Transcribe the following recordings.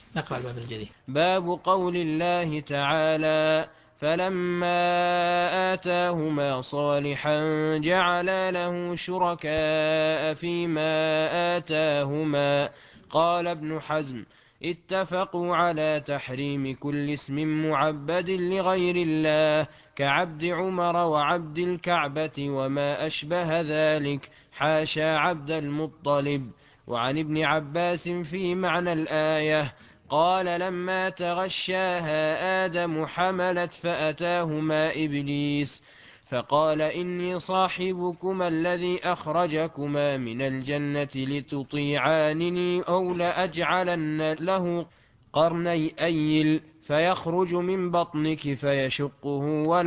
نقرأ الباب الجديد. باب قول الله تعالى: فلما آتاهما صالحا جعلا له شركاء فيما آتاهما. قال ابن حزم: اتفقوا على تحريم كل اسم معبد لغير الله كعبد عمر وعبد الكعبة وما أشبه ذلك، حاشا عبد المطلب. وعن ابن عباس في معنى الآية قال: لما تغشاها آدم حملت فأتاهما إبليس فقال: إني صاحبكما الذي أخرجكما من الجنة لتطيعانني أو لأجعلن له قرني أيل فيخرج من بطنك فيشقه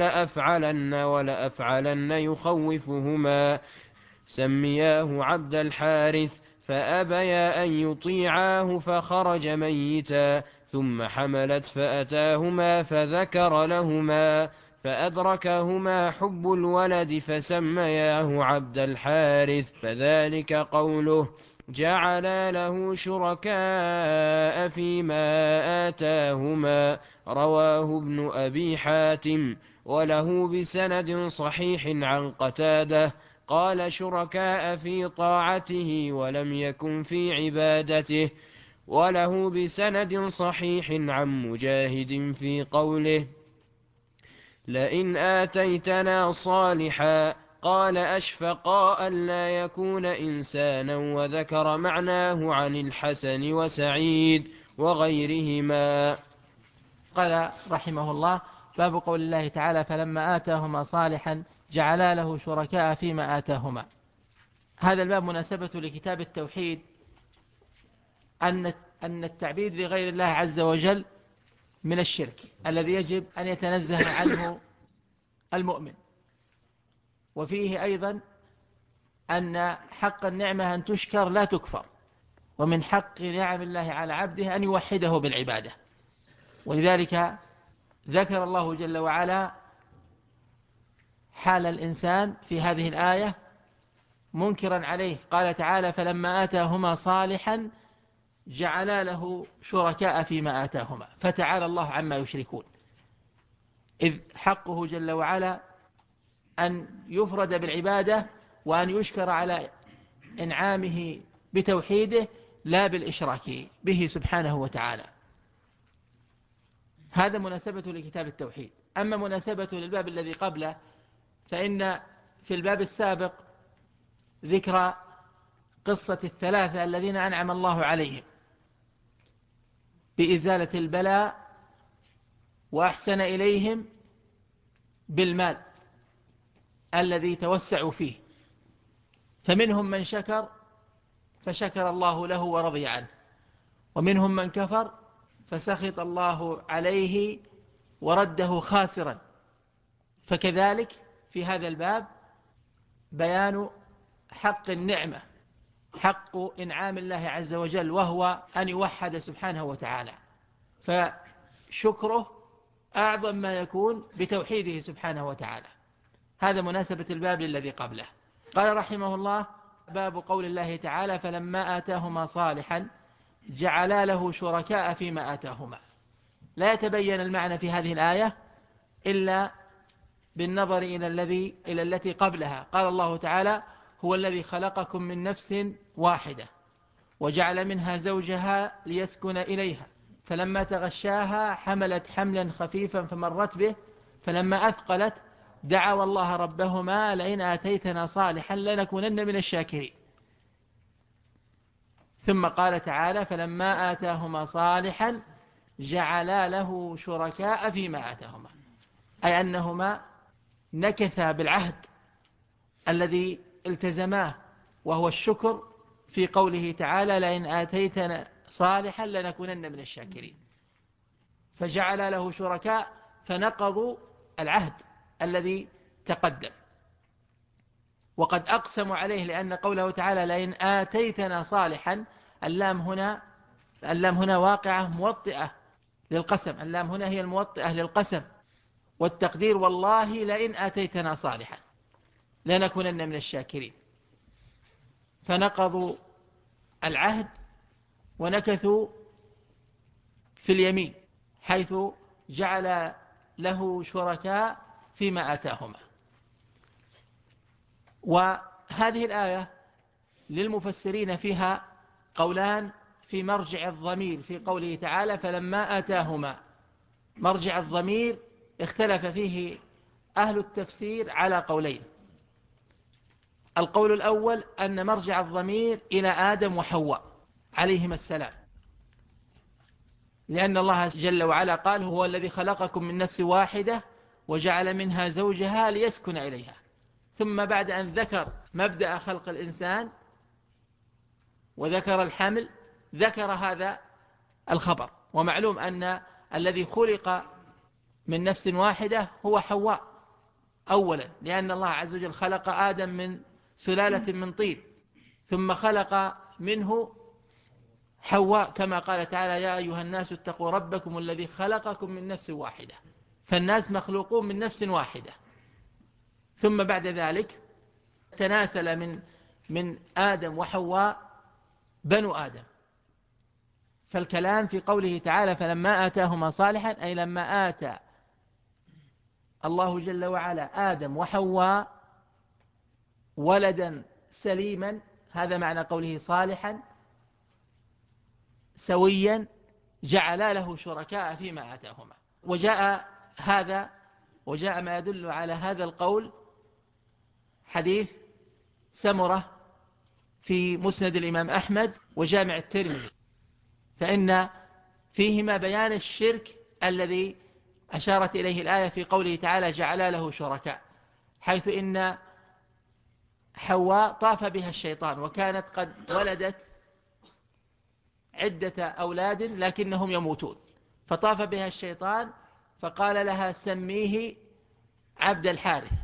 ولأفعلن يخوفهما. سمياه عبد الحارث فأبيا أن يطيعاه فخرج ميتا، ثم حملت فأتاهما فذكر لهما فأدركهما حب الولد فسمياه عبد الحارث، فذلك قوله: جعلا له شركاء فيما آتاهما. رواه ابن أبي حاتم وله بسند صحيح عن قتادة قال: شركاء في طاعته ولم يكن في عبادته. وله بسند صحيح عن مجاهد في قوله: لئن آتيتنا صالحا. قال: أشفقا ألا يكون إنسانا، وذكر معناه عن الحسن وسعيد وغيرهما. قال رحمه الله: باب قول الله تعالى: فلما آتاهما صالحا جعلا له شركاء فيما آتاهما. هذا الباب مناسبة لكتاب التوحيد أن التعبيد لغير الله عز وجل من الشرك الذي يجب أن يتنزه عنه المؤمن. وفيه أيضا أن حق النعمة أن تشكر لا تكفر، ومن حق نعم الله على عبده أن يوحده بالعبادة. ولذلك ذكر الله جل وعلا حال الإنسان في هذه الآية منكرا عليه. قال تعالى: فلما آتاهما صالحا جعلا له شركاء فيما آتاهما. فتعالى الله عما يشركون، إذ حقه جل وعلا أن يفرد بالعبادة وأن يشكر على إنعامه بتوحيده لا بالإشراك به سبحانه وتعالى. هذا مناسبة لكتاب التوحيد. أما مناسبة للباب الذي قبله فإن في الباب السابق ذكر قصة الثلاثة الذين أنعم الله عليهم بإزالة البلاء وأحسن إليهم بالمال الذي توسعوا فيه، فمنهم من شكر فشكر الله له ورضي عنه، ومنهم من كفر فسخط الله عليه ورده خاسرا. فكذلك في هذا الباب بيان حق النعمة، حق إنعام الله عز وجل، وهو أن يوحد سبحانه وتعالى، فشكره أعظم ما يكون بتوحيده سبحانه وتعالى. هذا مناسبة الباب للذي قبله. قال رحمه الله: باب قول الله تعالى: فلما آتاهما صالحا جعلا له شركاء فيما آتاهما. لا يتبين المعنى في هذه الآية إلا بالنظر إلى التي قبلها. قال الله تعالى: هو الذي خلقكم من نفس واحدة وجعل منها زوجها ليسكن إليها فلما تغشاها حملت حملا خفيفا فمرت به فلما أثقلت دعوا الله ربهما لئن آتيتنا صالحا لنكونن من الشاكرين. ثم قال تعالى: فلما آتاهما صالحا جعلا له شركاء فيما آتاهما، أي أنهما نكثا بالعهد الذي التزماه، وهو الشكر في قوله تعالى: لئن آتيتنا صالحا لنكونن من الشاكرين. فجعل له شركاء فنقضوا العهد الذي تقدم، وقد أقسموا عليه، لأن قوله تعالى: لئن آتيتنا صالحا، اللام هنا واقعة موطئة للقسم، اللام هنا هي الموطئة للقسم، والتقدير: والله لئن آتيتنا صالحا لنكونن من الشاكرين. فنقضوا العهد ونكثوا في اليمين، حيث جعل له شركاء فيما آتاهما. وهذه الآية للمفسرين فيها قولان في مرجع الضمير في قوله تعالى فلما آتاهما. مرجع الضمير اختلف فيه أهل التفسير على قولين. القول الأول أن مرجع الضمير إلى آدم وحواء عليهما السلام، لأن الله جل وعلا قال هو الذي خلقكم من نفس واحدة وجعل منها زوجها ليسكن إليها. ثم بعد أن ذكر مبدأ خلق الإنسان وذكر الحمل ذكر هذا الخبر. ومعلوم أن الذي خلق من نفس واحدة هو حواء أولا، لأن الله عز وجل خلق آدم من سلالة من طين، ثم خلق منه حواء كما قال تعالى يا أيها الناس اتقوا ربكم الذي خلقكم من نفس واحدة. فالناس مخلوقون من نفس واحدة. ثم بعد ذلك تناسل من آدم وحواء بنو آدم. فالكلام في قوله تعالى فلما آتاهما صالحا أي لما آتى الله جل وعلا آدم وحواء ولدا سليما، هذا معنى قوله صالحا سويا، جعل له شركاء فيما آتاهما. وجاء ما يدل على هذا القول حديث سمرة في مسند الإمام أحمد وجامع الترمذي، فإن فيهما بيان الشرك الذي أشارت إليه الآية في قوله تعالى جعل له شركاء، حيث إن حواء طاف بها الشيطان وكانت قد ولدت عدة أولاد لكنهم يموتون، فطاف بها الشيطان فقال لها سميه عبد الحارث،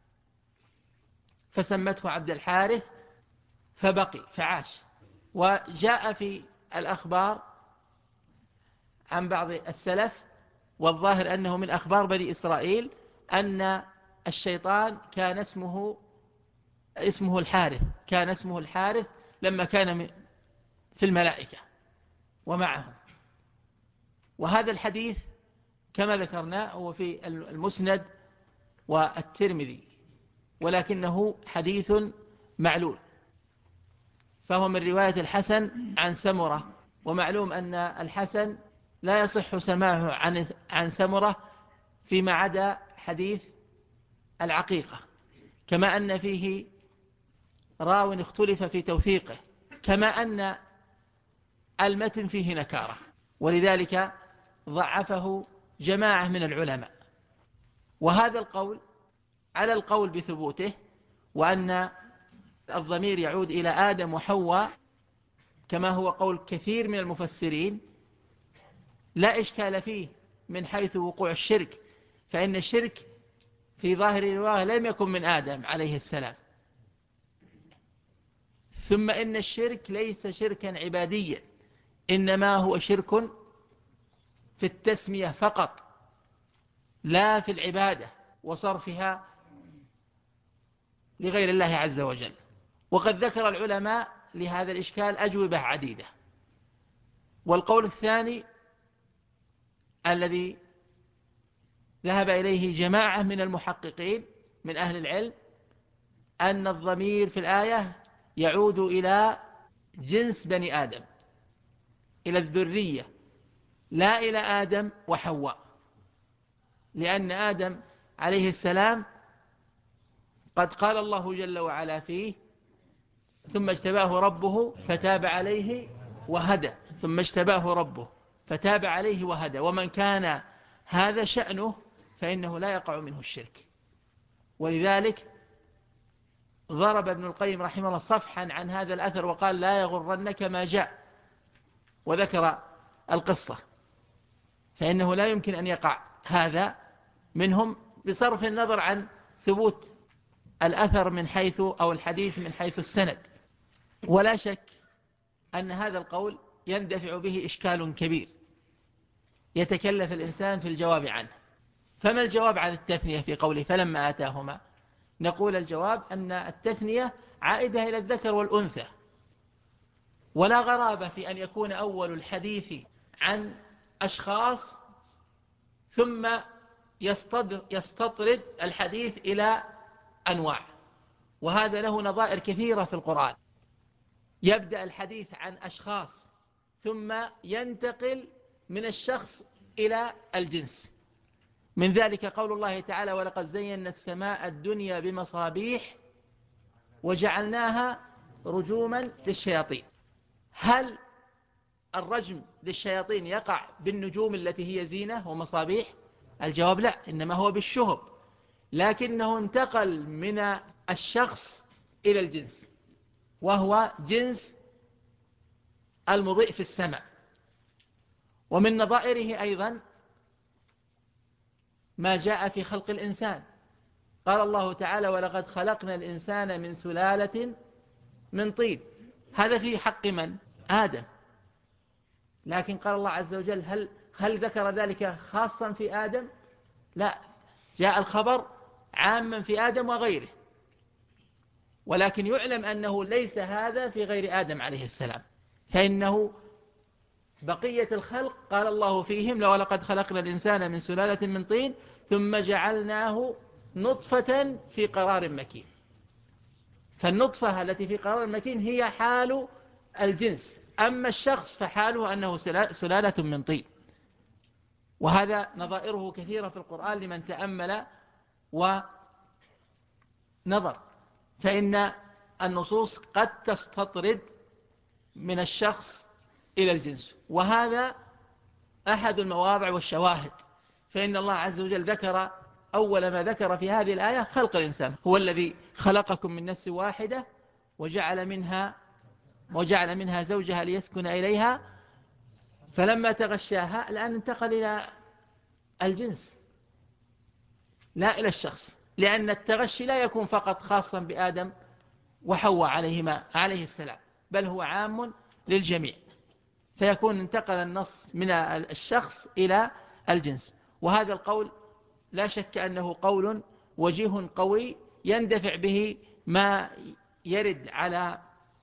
فسمته عبد الحارث فبقي فعاش. وجاء في الأخبار عن بعض السلف والظاهر أنه من أخبار بني إسرائيل أن الشيطان كان اسمه الحارث لما كان في الملائكة ومعهم. وهذا الحديث كما ذكرنا هو في المسند والترمذي، ولكنه حديث معلول، فهو من رواية الحسن عن سمرة. ومعلوم أن الحسن لا يصح سماعه عن سمرة فيما عدا حديث العقيقة، كما أن فيه راو اختلف في توثيقه، كما أن المتن فيه نكارة، ولذلك ضعفه جماعة من العلماء. وهذا القول على القول بثبوته، وأن الضمير يعود إلى آدم وحواء كما هو قول كثير من المفسرين، لا إشكال فيه من حيث وقوع الشرك، فإن الشرك في ظاهر الرواية لم يكن من آدم عليه السلام. ثم إن الشرك ليس شركا عباديا، إنما هو شرك في التسمية فقط، لا في العبادة وصرفها لغير الله عز وجل. وقد ذكر العلماء لهذا الإشكال أجوبة عديدة. والقول الثاني الذي ذهب إليه جماعة من المحققين من أهل العلم أن الضمير في الآية يعود إلى جنس بني آدم، إلى الذرية، لا إلى آدم وحواء، لأن آدم عليه السلام قد قال الله جل وعلا فيه ثم اجتباه ربه فتاب عليه وهدى، ثم اجتباه ربه فتاب عليه وهدى. ومن كان هذا شأنه فإنه لا يقع منه الشرك. ولذلك ضرب ابن القيم رحمه الله صفحا عن هذا الأثر وقال لا يغرنك ما جاء، وذكر القصة، فإنه لا يمكن أن يقع هذا منهم بصرف النظر عن ثبوت الأثر من حيث أو الحديث من حيث السند. ولا شك أن هذا القول يندفع به إشكال كبير يتكلف الإنسان في الجواب عنه. فما الجواب عن التثنية في قوله فلما آتاهما؟ نقول الجواب أن التثنية عائدة إلى الذكر والأنثى، ولا غرابة في أن يكون أول الحديث عن أشخاص ثم يستطرد الحديث إلى أنواع، وهذا له نظائر كثيرة في القرآن. يبدأ الحديث عن أشخاص ثم ينتقل من الشخص إلى الجنس. من ذلك قول الله تعالى: ولقد زينا السماء الدنيا بمصابيح وجعلناها رجوما للشياطين. هل الرجم للشياطين يقع بالنجوم التي هي زينة ومصابيح؟ الجواب لا، إنما هو بالشهب، لكنه انتقل من الشخص إلى الجنس، وهو جنس المضيء في السماء. ومن نظائره أيضا ما جاء في خلق الإنسان. قال الله تعالى: ولقد خلقنا الإنسان من سلالة من طين. هذا في حق من؟ آدم. لكن قال الله عز وجل: هل ذكر ذلك خاصا في آدم؟ لا، جاء الخبر عاما في آدم وغيره، ولكن يعلم أنه ليس هذا في غير آدم عليه السلام، فإنه بقية الخلق قال الله فيهم: ولقد خلقنا الإنسان من سلالة من طين ثم جعلناه نطفة في قرار مكين. فالنطفة التي في قرار مكين هي حال الجنس، أما الشخص فحاله أنه سلالة من طين. وهذا نظائره كثيرة في القرآن لمن تأمل ونظر، فإن النصوص قد تستطرد من الشخص إلى الجنس، وهذا أحد المواضع والشواهد. فإن الله عز وجل ذكر أول ما ذكر في هذه الآية خلق الإنسان. هو الذي خلقكم من نفس واحدة وجعل منها زوجها ليسكن إليها، فلما تغشاها الآن انتقل إلى الجنس لا إلى الشخص، لأن التغشي لا يكون فقط خاصا بآدم وحواء عليه السلام، بل هو عام للجميع، فيكون انتقل النص من الشخص إلى الجنس. وهذا القول لا شك أنه قول وجيه قوي يندفع به ما يرد على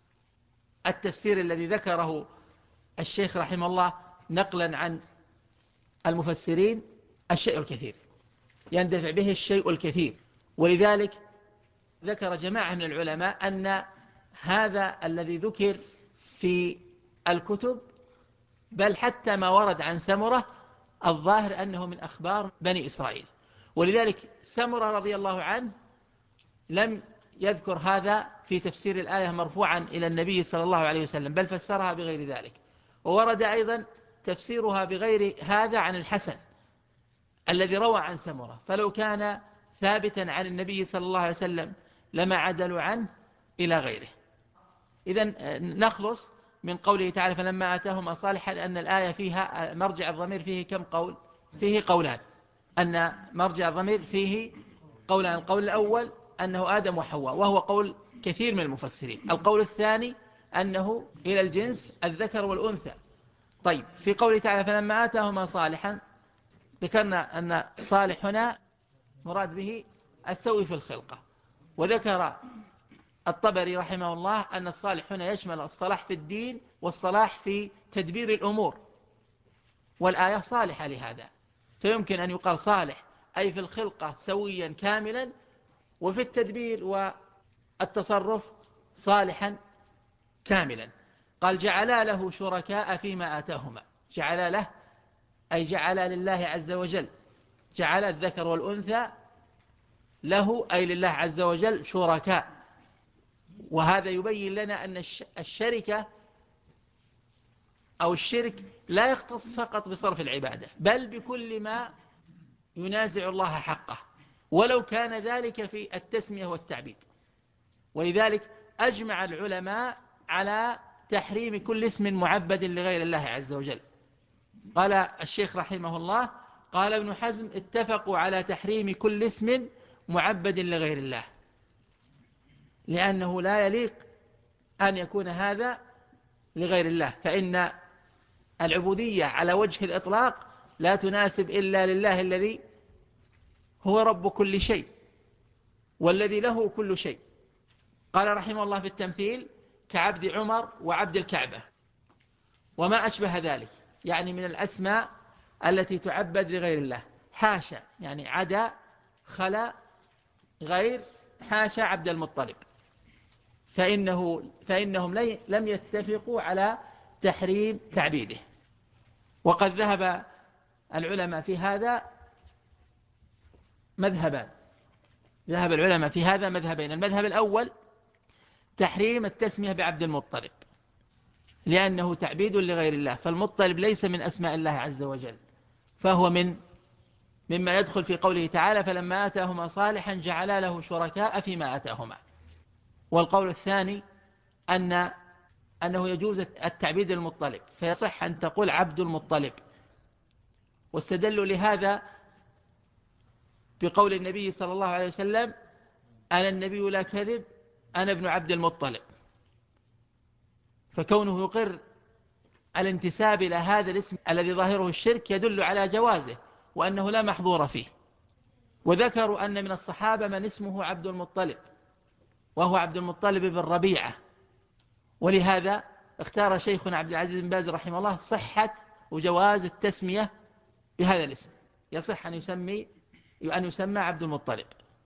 التفسير الذي ذكره الشيخ رحمه الله نقلا عن المفسرين: الشيء الكثير، يندفع به الشيء الكثير. ولذلك ذكر جماعة من العلماء أن هذا الذي ذكر في الكتب، بل حتى ما ورد عن سمرة، الظاهر أنه من أخبار بني إسرائيل. ولذلك سمرة رضي الله عنه لم يذكر هذا في تفسير الآية مرفوعا إلى النبي صلى الله عليه وسلم، بل فسرها بغير ذلك. وورد أيضا تفسيرها بغير هذا عن الحسن الذي روى عن سمرة، فلو كان ثابتا عن النبي صلى الله عليه وسلم لما عدلوا عنه إلى غيره. إذن نخلص من قوله تعالى: فلما آتاهما صالحا، أن الآية فيها مرجع الضمير فيه كم قول؟ فيه قولان، أن مرجع الضمير فيه قولان. القول الأول أنه آدم وحواء، وهو قول كثير من المفسرين. القول الثاني أنه إلى الجنس الذكر والأنثى. طيب، في قوله تعالى: فلما آتاهما صالحا، ذكرنا أن صالح هنا مراد به السوي في الخلقة، وذكر الطبري رحمه الله أن الصالح هنا يشمل الصلاح في الدين والصلاح في تدبير الأمور، والآية صالحة لهذا، فيمكن أن يقال صالح أي في الخلقة سويا كاملا، وفي التدبير والتصرف صالحا كاملا. قال: جعلا له شركاء فيما آتاهما. جعلا له أي جعلا لله عز وجل، جعل الذكر والأنثى له أي لله عز وجل شركاء. وهذا يبين لنا أن الشركة أو الشرك لا يختص فقط بصرف العبادة، بل بكل ما ينازع الله حقه، ولو كان ذلك في التسمية والتعبيد. ولذلك أجمع العلماء على تحريم كل اسم معبد لغير الله عز وجل. قال الشيخ رحمه الله: قال ابن حزم: اتفقوا على تحريم كل اسم معبد لغير الله، لأنه لا يليق أن يكون هذا لغير الله، فإن العبودية على وجه الإطلاق لا تناسب إلا لله الذي هو رب كل شيء والذي له كل شيء. قال رحمه الله في التمثيل: كعبد عمر وعبد الكعبة وما أشبه ذلك، يعني من الأسماء التي تعبد لغير الله. حاشا يعني عدا، خلا، غير، حاشا عبد المطلب، فإنهم لم يتفقوا على تحريم تعبيده. وقد ذهب العلماء في هذا مذهبان، ذهب العلماء في هذا مذهبين. المذهب الأول تحريم التسمية بعبد المطلب، لأنه تعبيد لغير الله، فالمطلب ليس من أسماء الله عز وجل، فهو مما يدخل في قوله تعالى فلما آتاهما صالحا جعلا له شركاء فيما آتاهما. والقول الثاني أنه يجوز التعبيد المطلب، فيصح أن تقول عبد المطلب. واستدلوا لهذا بقول النبي صلى الله عليه وسلم أنا النبي لا كذب أنا ابن عبد المطلب، فكونه يقر الانتساب إلى هذا الاسم الذي ظاهره الشرك يدل على جوازه وأنه لا محظور فيه. وذكروا أن من الصحابة من اسمه عبد المطلب، وهو عبد المطلب بن ربيعة، ولهذا اختار شيخنا عبد العزيز بن باز رحمه الله صحة وجواز التسمية بهذا الاسم، يصح أن يسمى عبد المطلب.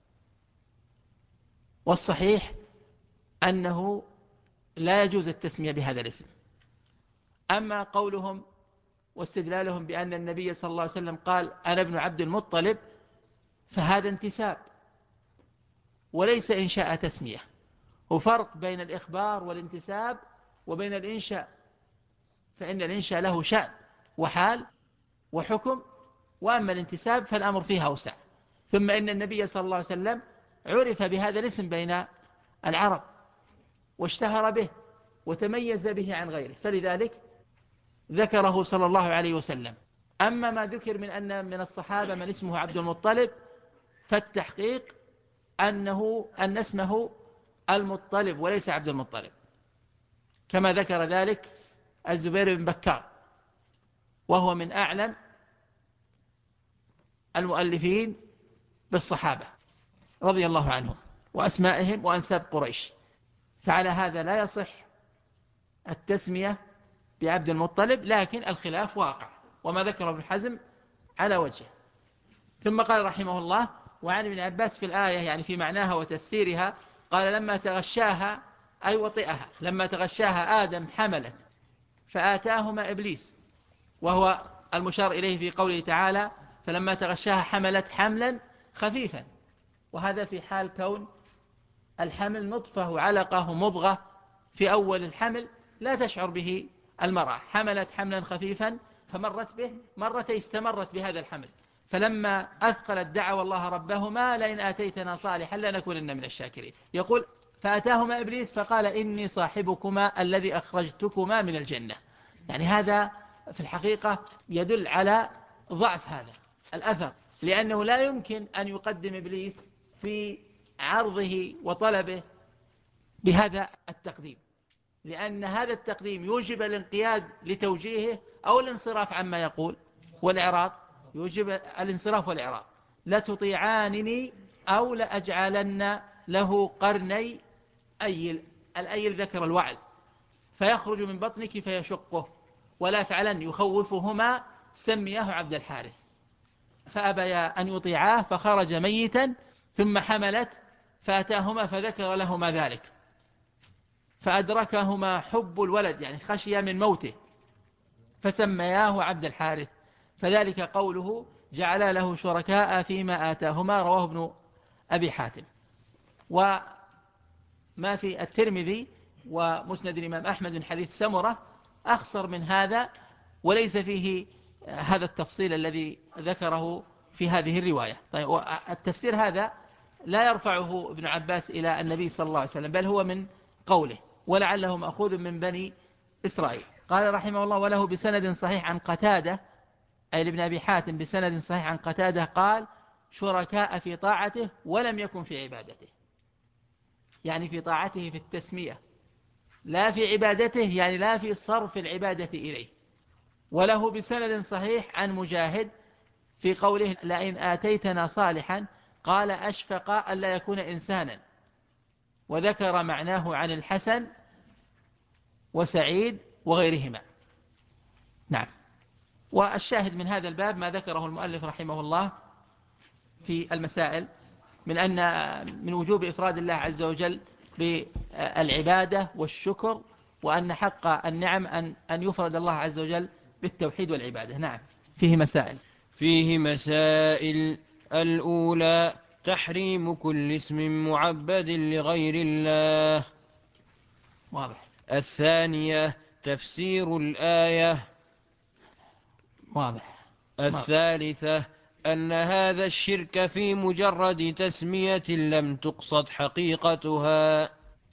والصحيح أنه لا يجوز التسمية بهذا الاسم. أما قولهم واستدلالهم بأن النبي صلى الله عليه وسلم قال أنا ابن عبد المطلب، فهذا انتساب وليس إنشاء تسمية. وفرق بين الإخبار والانتساب وبين الإنشاء، فإن الإنشاء له شأن وحال وحكم، وأما الانتساب فالأمر فيها أوسع. ثم إن النبي صلى الله عليه وسلم عرف بهذا الاسم بين العرب واشتهر به وتميز به عن غيره، فلذلك ذكره صلى الله عليه وسلم. أما ما ذكر من أن من الصحابة من اسمه عبد المطلب، فالتحقيق أن اسمه المطلب وليس عبد المطلب، كما ذكر ذلك الزبير بن بكار، وهو من أعلم المؤلفين بالصحابة رضي الله عنهم وأسمائهم وأنساب قريش. فعلى هذا لا يصح التسمية بعبد المطلب، لكن الخلاف واقع، وما ذكره ابن حزم على وجهه. ثم قال رحمه الله وعن ابن عباس في الآية يعني في معناها وتفسيرها، قال لما تغشاها أي وطئها، لما تغشاها آدم حملت فآتاهما إبليس، وهو المشار إليه في قوله تعالى فلما تغشاها حملت حملا خفيفا، وهذا في حال كون الحمل نطفة وعلقة مضغة في أول الحمل لا تشعر به المرأة، حملت حملا خفيفا فمرت به مرتين استمرت بهذا الحمل، فلما أثقلت دعوا الله ربهما لئن آتيتنا صالحا لنكونن من الشاكرين. يقول فأتاهما إبليس فقال إني صاحبكما الذي أخرجتكما من الجنة. يعني هذا في الحقيقة يدل على ضعف هذا الأثر، لأنه لا يمكن أن يقدم إبليس في عرضه وطلبه بهذا التقديم، لأن هذا التقديم يوجب الانقياد لتوجيهه أو الانصراف عما يقول، والإعراض يوجب الانصراف والإعراض. لتطيعانني أو لأجعلن له قرني أيل، الأيل ذكر الوعل، فيخرج من بطنك فيشقه، ولا فعلن يخوفهما سمياه عبد الحارث. فأبيا أن يطيعاه فخرج ميتا، ثم حملت فأتاهما فذكر لهما ذلك، فأدركهما حب الولد يعني خشية من موته، فسمياه عبد الحارث، فذلك قوله جعل له شركاء فيما آتاهما، رواه ابن أبي حاتم. وما في الترمذي ومسند الإمام أحمد من حديث سمرة أخصر من هذا، وليس فيه هذا التفصيل الذي ذكره في هذه الرواية. طيب، التفسير هذا لا يرفعه ابن عباس إلى النبي صلى الله عليه وسلم، بل هو من قوله ولعله مأخوذ من بني إسرائيل. قال رحمه الله وله بسند صحيح عن قتادة، أي لابن أبي حاتم بسند صحيح عن قتادة قال شركاء في طاعته ولم يكن في عبادته، يعني في طاعته في التسمية، لا في عبادته يعني لا في صرف العبادة إليه. وله بسند صحيح عن مجاهد في قوله لئن آتيتنا صالحا، قال أشفق ألا يكون إنسانا، وذكر معناه عن الحسن وسعيد وغيرهما. نعم. والشاهد من هذا الباب ما ذكره المؤلف رحمه الله في المسائل من وجوب إفراد الله عز وجل بالعبادة والشكر، وأن حق النعم أن يفرد الله عز وجل بالتوحيد والعبادة. نعم. فيه مسائل. الأولى تحريم كل اسم معبد لغير الله. واضح. الثانية تفسير الآية. واضح. الثالثة أن هذا الشرك في مجرد تسمية لم تقصد حقيقتها،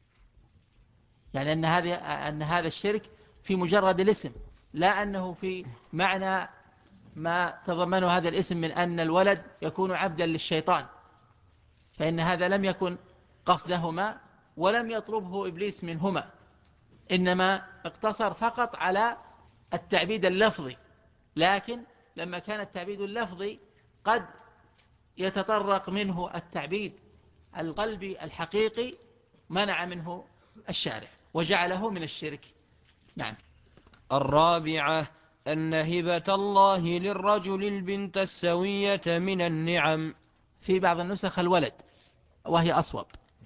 يعني أن هذا الشرك في مجرد الاسم، لا أنه في معنى ما تضمنه هذا الاسم من أن الولد يكون عبدا للشيطان، فإن هذا لم يكن قصدهما ولم يطلبه إبليس منهما، إنما اقتصر فقط على التعبيد اللفظي. لكن لما كان التعبيد اللفظي قد يتطرق منه التعبيد القلبي الحقيقي، منع منه الشارع وجعله من الشرك. نعم. الرابعة أن هبة الله للرجل البنت السوية من النعم. في بعض النسخ الولد وهي أصوب،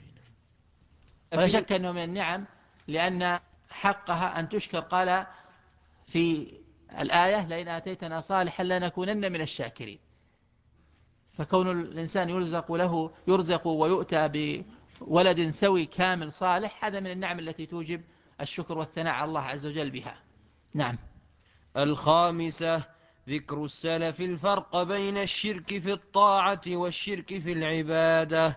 ولا شك أنه من النعم لأن حقها أن تشكر. قال في الآية لئن آتيتنا صالحا لنكونن من الشاكرين، فكون الإنسان يرزق ويؤتى بولد سوي كامل صالح، هذا من النعم التي توجب الشكر والثناء على الله عز وجل بها. نعم. الخامسة ذكر السلف الفرق بين الشرك في الطاعة والشرك في العبادة.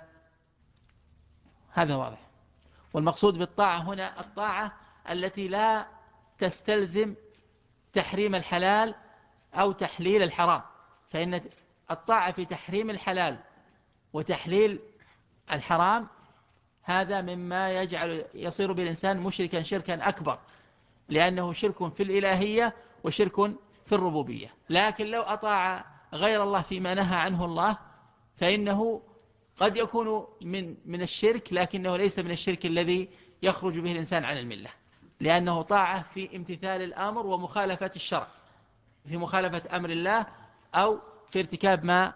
هذا واضح. والمقصود بالطاعة هنا الطاعة التي لا تستلزم تحريم الحلال أو تحليل الحرام، فإن الطاعة في تحريم الحلال وتحليل الحرام هذا مما يصير بالإنسان مشركا شركا أكبر، لأنه شرك في الإلهية وشرك في الربوبية. لكن لو أطاع غير الله فيما نهى عنه الله فإنه قد يكون من الشرك، لكنه ليس من الشرك الذي يخرج به الإنسان عن الملة، لأنه طاعة في امتثال الأمر ومخالفة الشرع، في مخالفة أمر الله أو في ارتكاب ما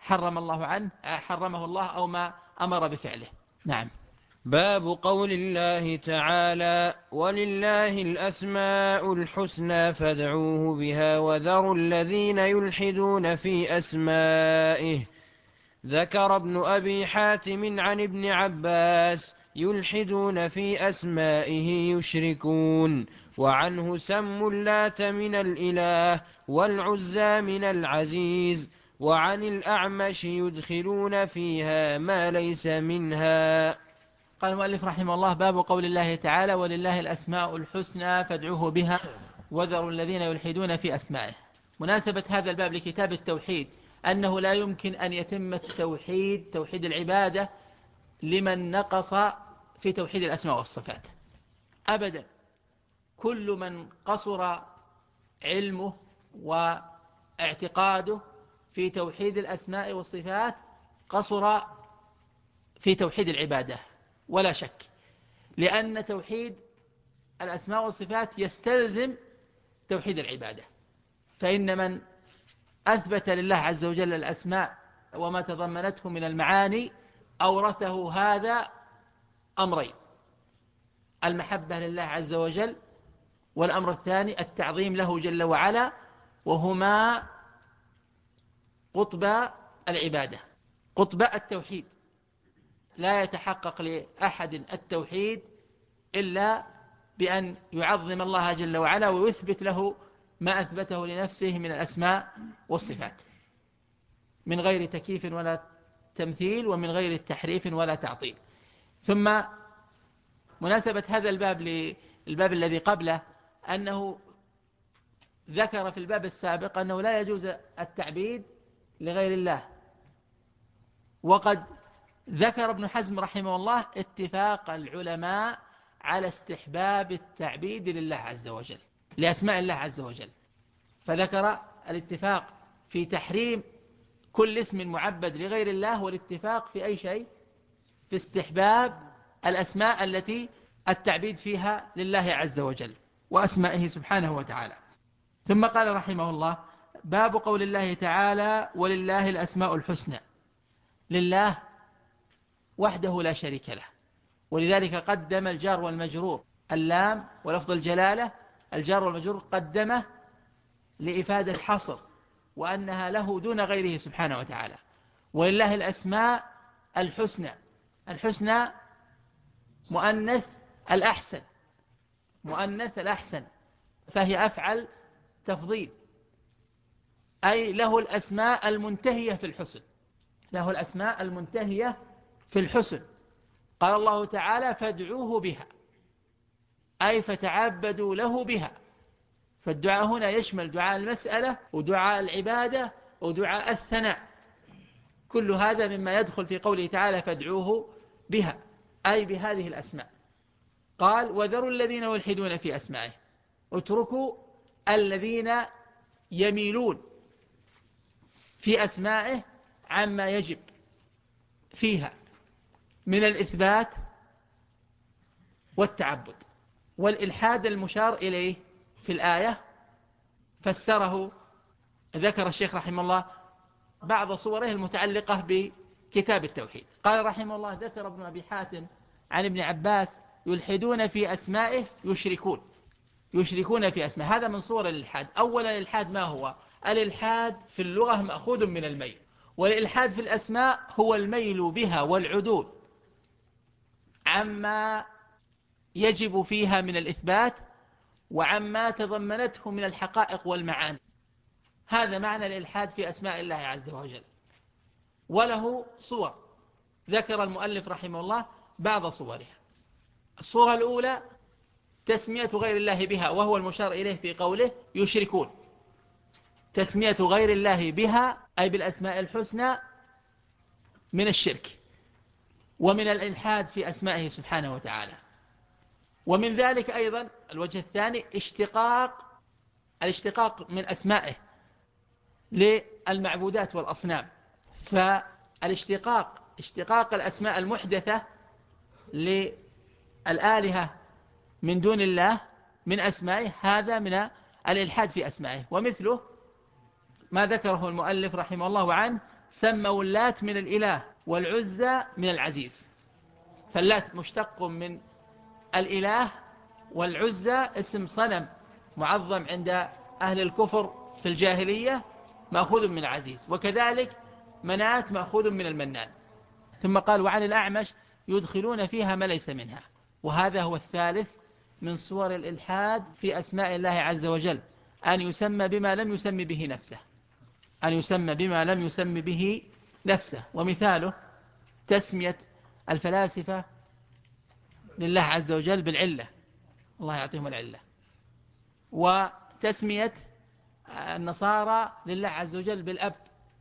حرمه الله أو ما أمر بفعله. نعم. باب قول الله تعالى ولله الأسماء الحسنى فادعوه بها وذروا الذين يلحدون في أسمائه. ذكر ابن أبي حاتم عن ابن عباس يلحدون في أسمائه يشركون، وعنه سموا اللات من الإله والعزى من العزيز، وعن الأعمش يدخلون فيها ما ليس منها. قال المؤلف رحمه الله باب قول الله تعالى ولله الأسماء الحسنى فادعوه بها وذروا الذين يلحدون في أسمائه. مناسبة هذا الباب لكتاب التوحيد أنه لا يمكن أن يتم توحيد العبادة لمن نقص في توحيد الأسماء والصفات أبدا. كل من قصر علمه واعتقاده في توحيد الأسماء والصفات قصر في توحيد العبادة ولا شك، لأن توحيد الأسماء والصفات يستلزم توحيد العبادة. فإن من أثبت لله عز وجل الأسماء وما تضمنته من المعاني أورثه هذا أمرين: المحبة لله عز وجل، والأمر الثاني التعظيم له جل وعلا، وهما قطب العبادة، قطب التوحيد. لا يتحقق لأحد التوحيد إلا بأن يعظم الله جل وعلا ويثبت له ما أثبته لنفسه من الأسماء والصفات من غير تكييف ولا تمثيل ومن غير تحريف ولا تعطيل. ثم مناسبة هذا الباب للباب الذي قبله أنه ذكر في الباب السابق أنه لا يجوز التعبيد لغير الله، وقد ذكر ابن حزم رحمه الله اتفاق العلماء على استحباب التعبيد لله عز وجل لأسماء الله عز وجل، فذكر الاتفاق في تحريم كل اسم معبد لغير الله، والاتفاق في أي شيء؟ في استحباب الأسماء التي التعبيد فيها لله عز وجل وأسمائه سبحانه وتعالى. ثم قال رحمه الله باب قول الله تعالى ولله الأسماء الحسنى. لله وحده لا شريك له، ولذلك قدم الجار والمجرور، اللام ولفظ الجلالة الجار والمجرور قدمه لإفادة الحصر وأنها له دون غيره سبحانه وتعالى. ولله الأسماء الحسنى، الحسنى مؤنث الأحسن، مؤنث الأحسن، فهي أفعل تفضيل، أي له الأسماء المنتهية في الحسن، له الأسماء المنتهية في الحسن. قال الله تعالى فادعوه بها، أي فتعبدوا له بها. فالدعاء هنا يشمل دعاء المسألة ودعاء العبادة ودعاء الثناء، كل هذا مما يدخل في قوله تعالى فادعوه بها، أي بهذه الأسماء. قال وذروا الذين يلحدون في أسمائه، اتركوا الذين يميلون في أسمائه عما يجب فيها من الإثبات والتعبد. والإلحاد المشار إليه في الآية فسره، ذكر الشيخ رحمه الله بعض صوره المتعلقة بكتاب التوحيد. قال رحمه الله ذكر ابن أبي حاتم عن ابن عباس يلحدون في أسمائه يشركون، يشركون في أسماء. هذا من صور الإلحاد. أولا الإلحاد ما هو؟ الإلحاد في اللغة مأخوذ من الميل، والإلحاد في الأسماء هو الميل بها والعدول عما يجب فيها من الإثبات وعما تضمنته من الحقائق والمعاني. هذا معنى الإلحاد في أسماء الله عز وجل، وله صور ذكر المؤلف رحمه الله بعض صورها. الصورة الأولى تسمية غير الله بها، وهو المشار إليه في قوله يشركون، تسمية غير الله بها أي بالأسماء الحسنى من الشرك ومن الإلحاد في أسمائه سبحانه وتعالى. ومن ذلك أيضا الوجه الثاني الاشتقاق من أسمائه للمعبودات والأصنام. فالاشتقاق اشتقاق الأسماء المحدثة للآلهة من دون الله من أسمائه، هذا من الإلحاد في أسمائه. ومثله ما ذكره المؤلف رحمه الله عنه سموا اللات من الإله والعزى من العزيز. فاللات مشتق من الإله، والعزى اسم صنم معظم عند أهل الكفر في الجاهلية مأخوذ من العزيز، وكذلك منات مأخوذ من المنان. ثم قال وعن الأعمش يدخلون فيها ما ليس منها. وهذا هو الثالث من صور الإلحاد في أسماء الله عز وجل، أن يسمى بما لم يسمي به نفسه، أن يسمى بما لم يسمي به نفسه. ومثاله تسمية الفلاسفة لله عز وجل بالعلة، الله يعطيهم العلة، وتسمية النصارى لله عز وجل بالأب،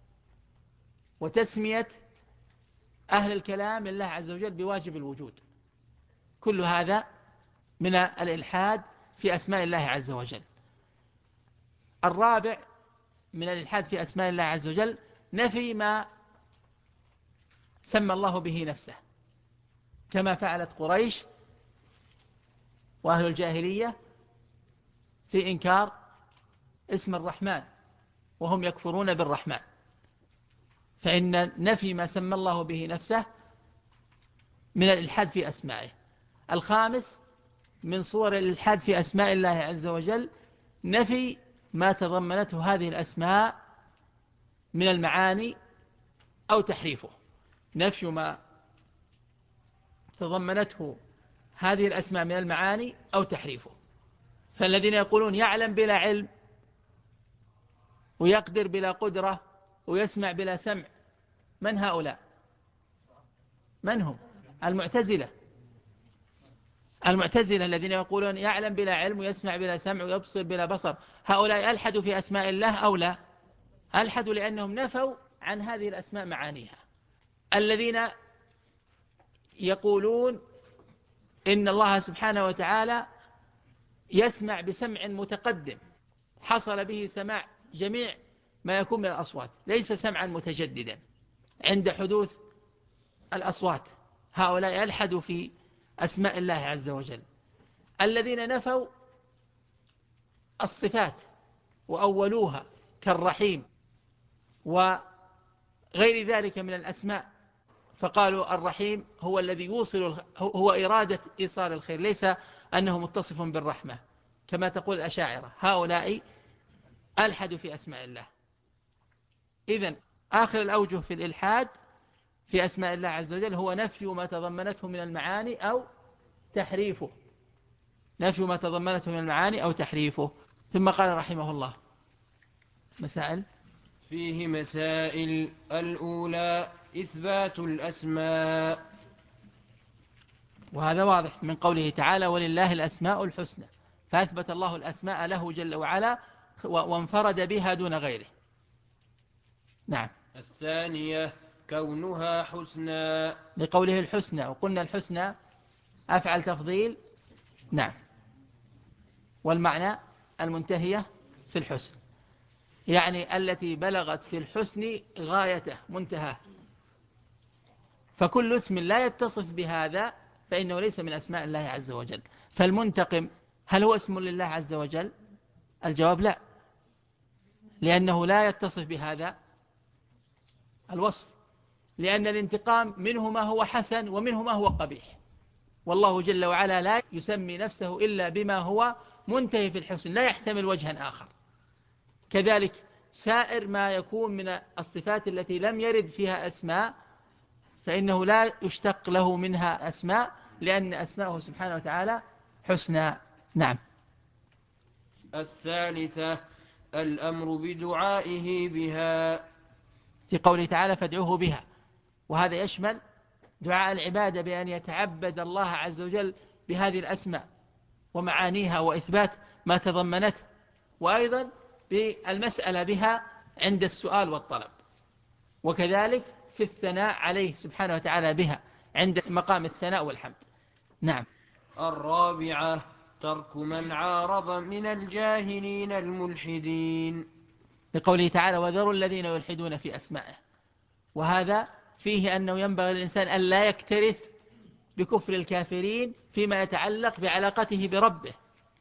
وتسمية أهل الكلام لله عز وجل بواجب الوجود. كل هذا من الإلحاد في أسماء الله عز وجل. الرابع من الإلحاد في أسماء الله عز وجل نفي ما سمى الله به نفسه، كما فعلت قريش وأهل الجاهلية في إنكار اسم الرحمن وهم يكفرون بالرحمن. فإن نفي ما سمى الله به نفسه من الإلحاد في أسمائه. الخامس من صور الإلحاد في أسماء الله عز وجل نفي ما تضمنته هذه الأسماء من المعاني أو تحريفه، نفي ما تضمنته هذه الأسماء من المعاني أو تحريفه. فالذين يقولون يعلم بلا علم ويقدر بلا قدرة ويسمع بلا سمع، من هؤلاء؟ من هم؟ المعتزلة. المعتزلة الذين يقولون يعلم بلا علم ويسمع بلا سمع ويبصر بلا بصر، هؤلاء ألحدوا في أسماء الله أو لا؟ ألحدوا لأنهم نفوا عن هذه الأسماء معانيها. الذين يقولون إن الله سبحانه وتعالى يسمع بسمع متقدم حصل به سماع جميع ما يكون من الأصوات، ليس سمعا متجددا عند حدوث الأصوات، هؤلاء ألحدوا في أسماء الله عز وجل. الذين نفوا الصفات وأولوها كالرحيم وغير ذلك من الأسماء، فقالوا الرحيم هو الذي هو إرادة إيصال الخير، ليس أنه متصف بالرحمة كما تقول الأشاعرة، هؤلاء ألحدوا في أسماء الله. إذن آخر الأوجه في الإلحاد في أسماء الله عز وجل هو نفي ما تضمنته من المعاني أو تحريفه، نفي ما تضمنته من المعاني أو تحريفه. ثم قال رحمه الله مسائل فيه مسائل. الأولى إثبات الأسماء، وهذا واضح من قوله تعالى ولله الأسماء الحسنى، فأثبت الله الأسماء له جل وعلا وانفرد بها دون غيره. نعم. الثانية كونها حسنى، لقوله الحسنى، وقلنا الحسنى أفعل تفضيل. نعم. والمعنى المنتهية في الحسن، يعني التي بلغت في الحسن غايته منتهى، فكل اسم لا يتصف بهذا فإنه ليس من أسماء الله عز وجل. فالمنتقم هل هو اسم لله عز وجل؟ الجواب لا، لأنه لا يتصف بهذا الوصف، لأن الانتقام منه ما هو حسن ومنه ما هو قبيح، والله جل وعلا لا يسمي نفسه إلا بما هو منتهي في الحسن، لا يحتمل وجها آخر. كذلك سائر ما يكون من الصفات التي لم يرد فيها أسماء فإنه لا يشتق له منها أسماء، لأن أسماءه سبحانه وتعالى حسنى. نعم. الثالثة الأمر بدعائه بها، في قوله تعالى فادعوه بها، وهذا يشمل دعاء العبادة بأن يتعبد الله عز وجل بهذه الأسماء ومعانيها وإثبات ما تضمنته، وأيضا بالمسألة بها عند السؤال والطلب، وكذلك في الثناء عليه سبحانه وتعالى بها عند مقام الثناء والحمد. نعم. الرابعة ترك من عارض من الجاهلين الملحدين، لقوله تعالى وذروا الذين يلحدون في أسمائه، وهذا فيه أنه ينبغي للإنسان أن لا يكترث بكفر الكافرين فيما يتعلق بعلاقته بربه،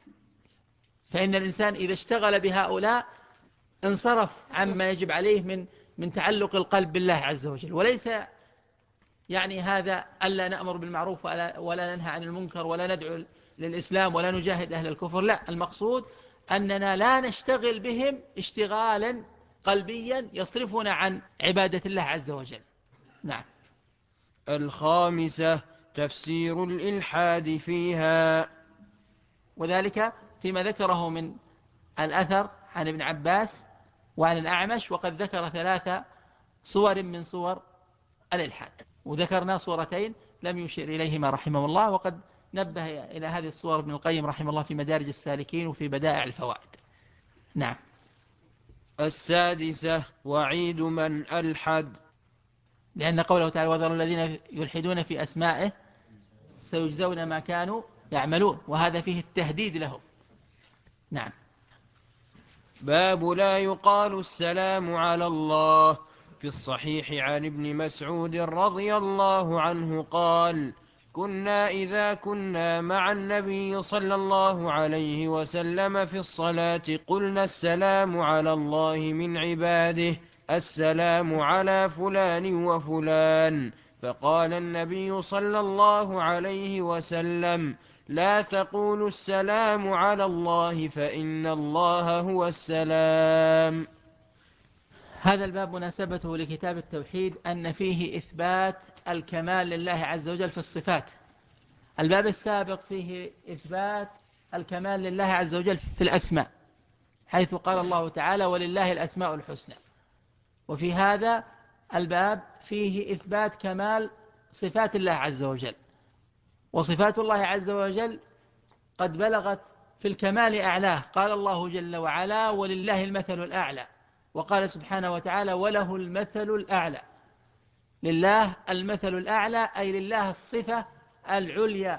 فإن الإنسان إذا اشتغل بهؤلاء انصرف عما يجب عليه من تعلق القلب بالله عز وجل. وليس يعني هذا ألا نأمر بالمعروف ولا ننهى عن المنكر ولا ندعو للإسلام ولا نجاهد أهل الكفر، لا، المقصود أننا لا نشتغل بهم اشتغالا قلبيا يصرفنا عن عبادة الله عز وجل. نعم. الخامسة تفسير الإلحاد فيها، وذلك فيما ذكره من الأثر عن ابن عباس وعن الأعمش، وقد ذكر 3 صور من صور الإلحاد، وذكرنا صورتين لم يشير إليهما رحمه الله، وقد نبه إلى هذه الصور ابن القيم رحمه الله في مدارج السالكين وفي بدائع الفوائد. نعم. السادسة وعيد من ألحد، لأن قوله تعالى وذروا الذين يلحدون في أسمائه سيجزون ما كانوا يعملون، وهذا فيه التهديد لهم. نعم. باب لا يقال السلام على الله. في الصحيح عن ابن مسعود رضي الله عنه قال كنا إذا كنا مع النبي صلى الله عليه وسلم في الصلاة قلنا السلام على الله من عباده، السلام على فلان وفلان، فقال النبي صلى الله عليه وسلم لا تقولوا السلام على الله فإن الله هو السلام. هذا الباب مناسبته لكتاب التوحيد أن فيه إثبات الكمال لله عز وجل في الصفات. الباب السابق فيه إثبات الكمال لله عز وجل في الأسماء، حيث قال الله تعالى ولله الأسماء الحسنى، وفي هذا الباب فيه إثبات كمال صفات الله عز وجل، وصفات الله عز وجل قد بلغت في الكمال أعلاه، قال الله جل وعلا ولله المثل الأعلى، وقال سبحانه وتعالى وله المثل الأعلى. لله المثل الأعلى أي لله الصفة العليا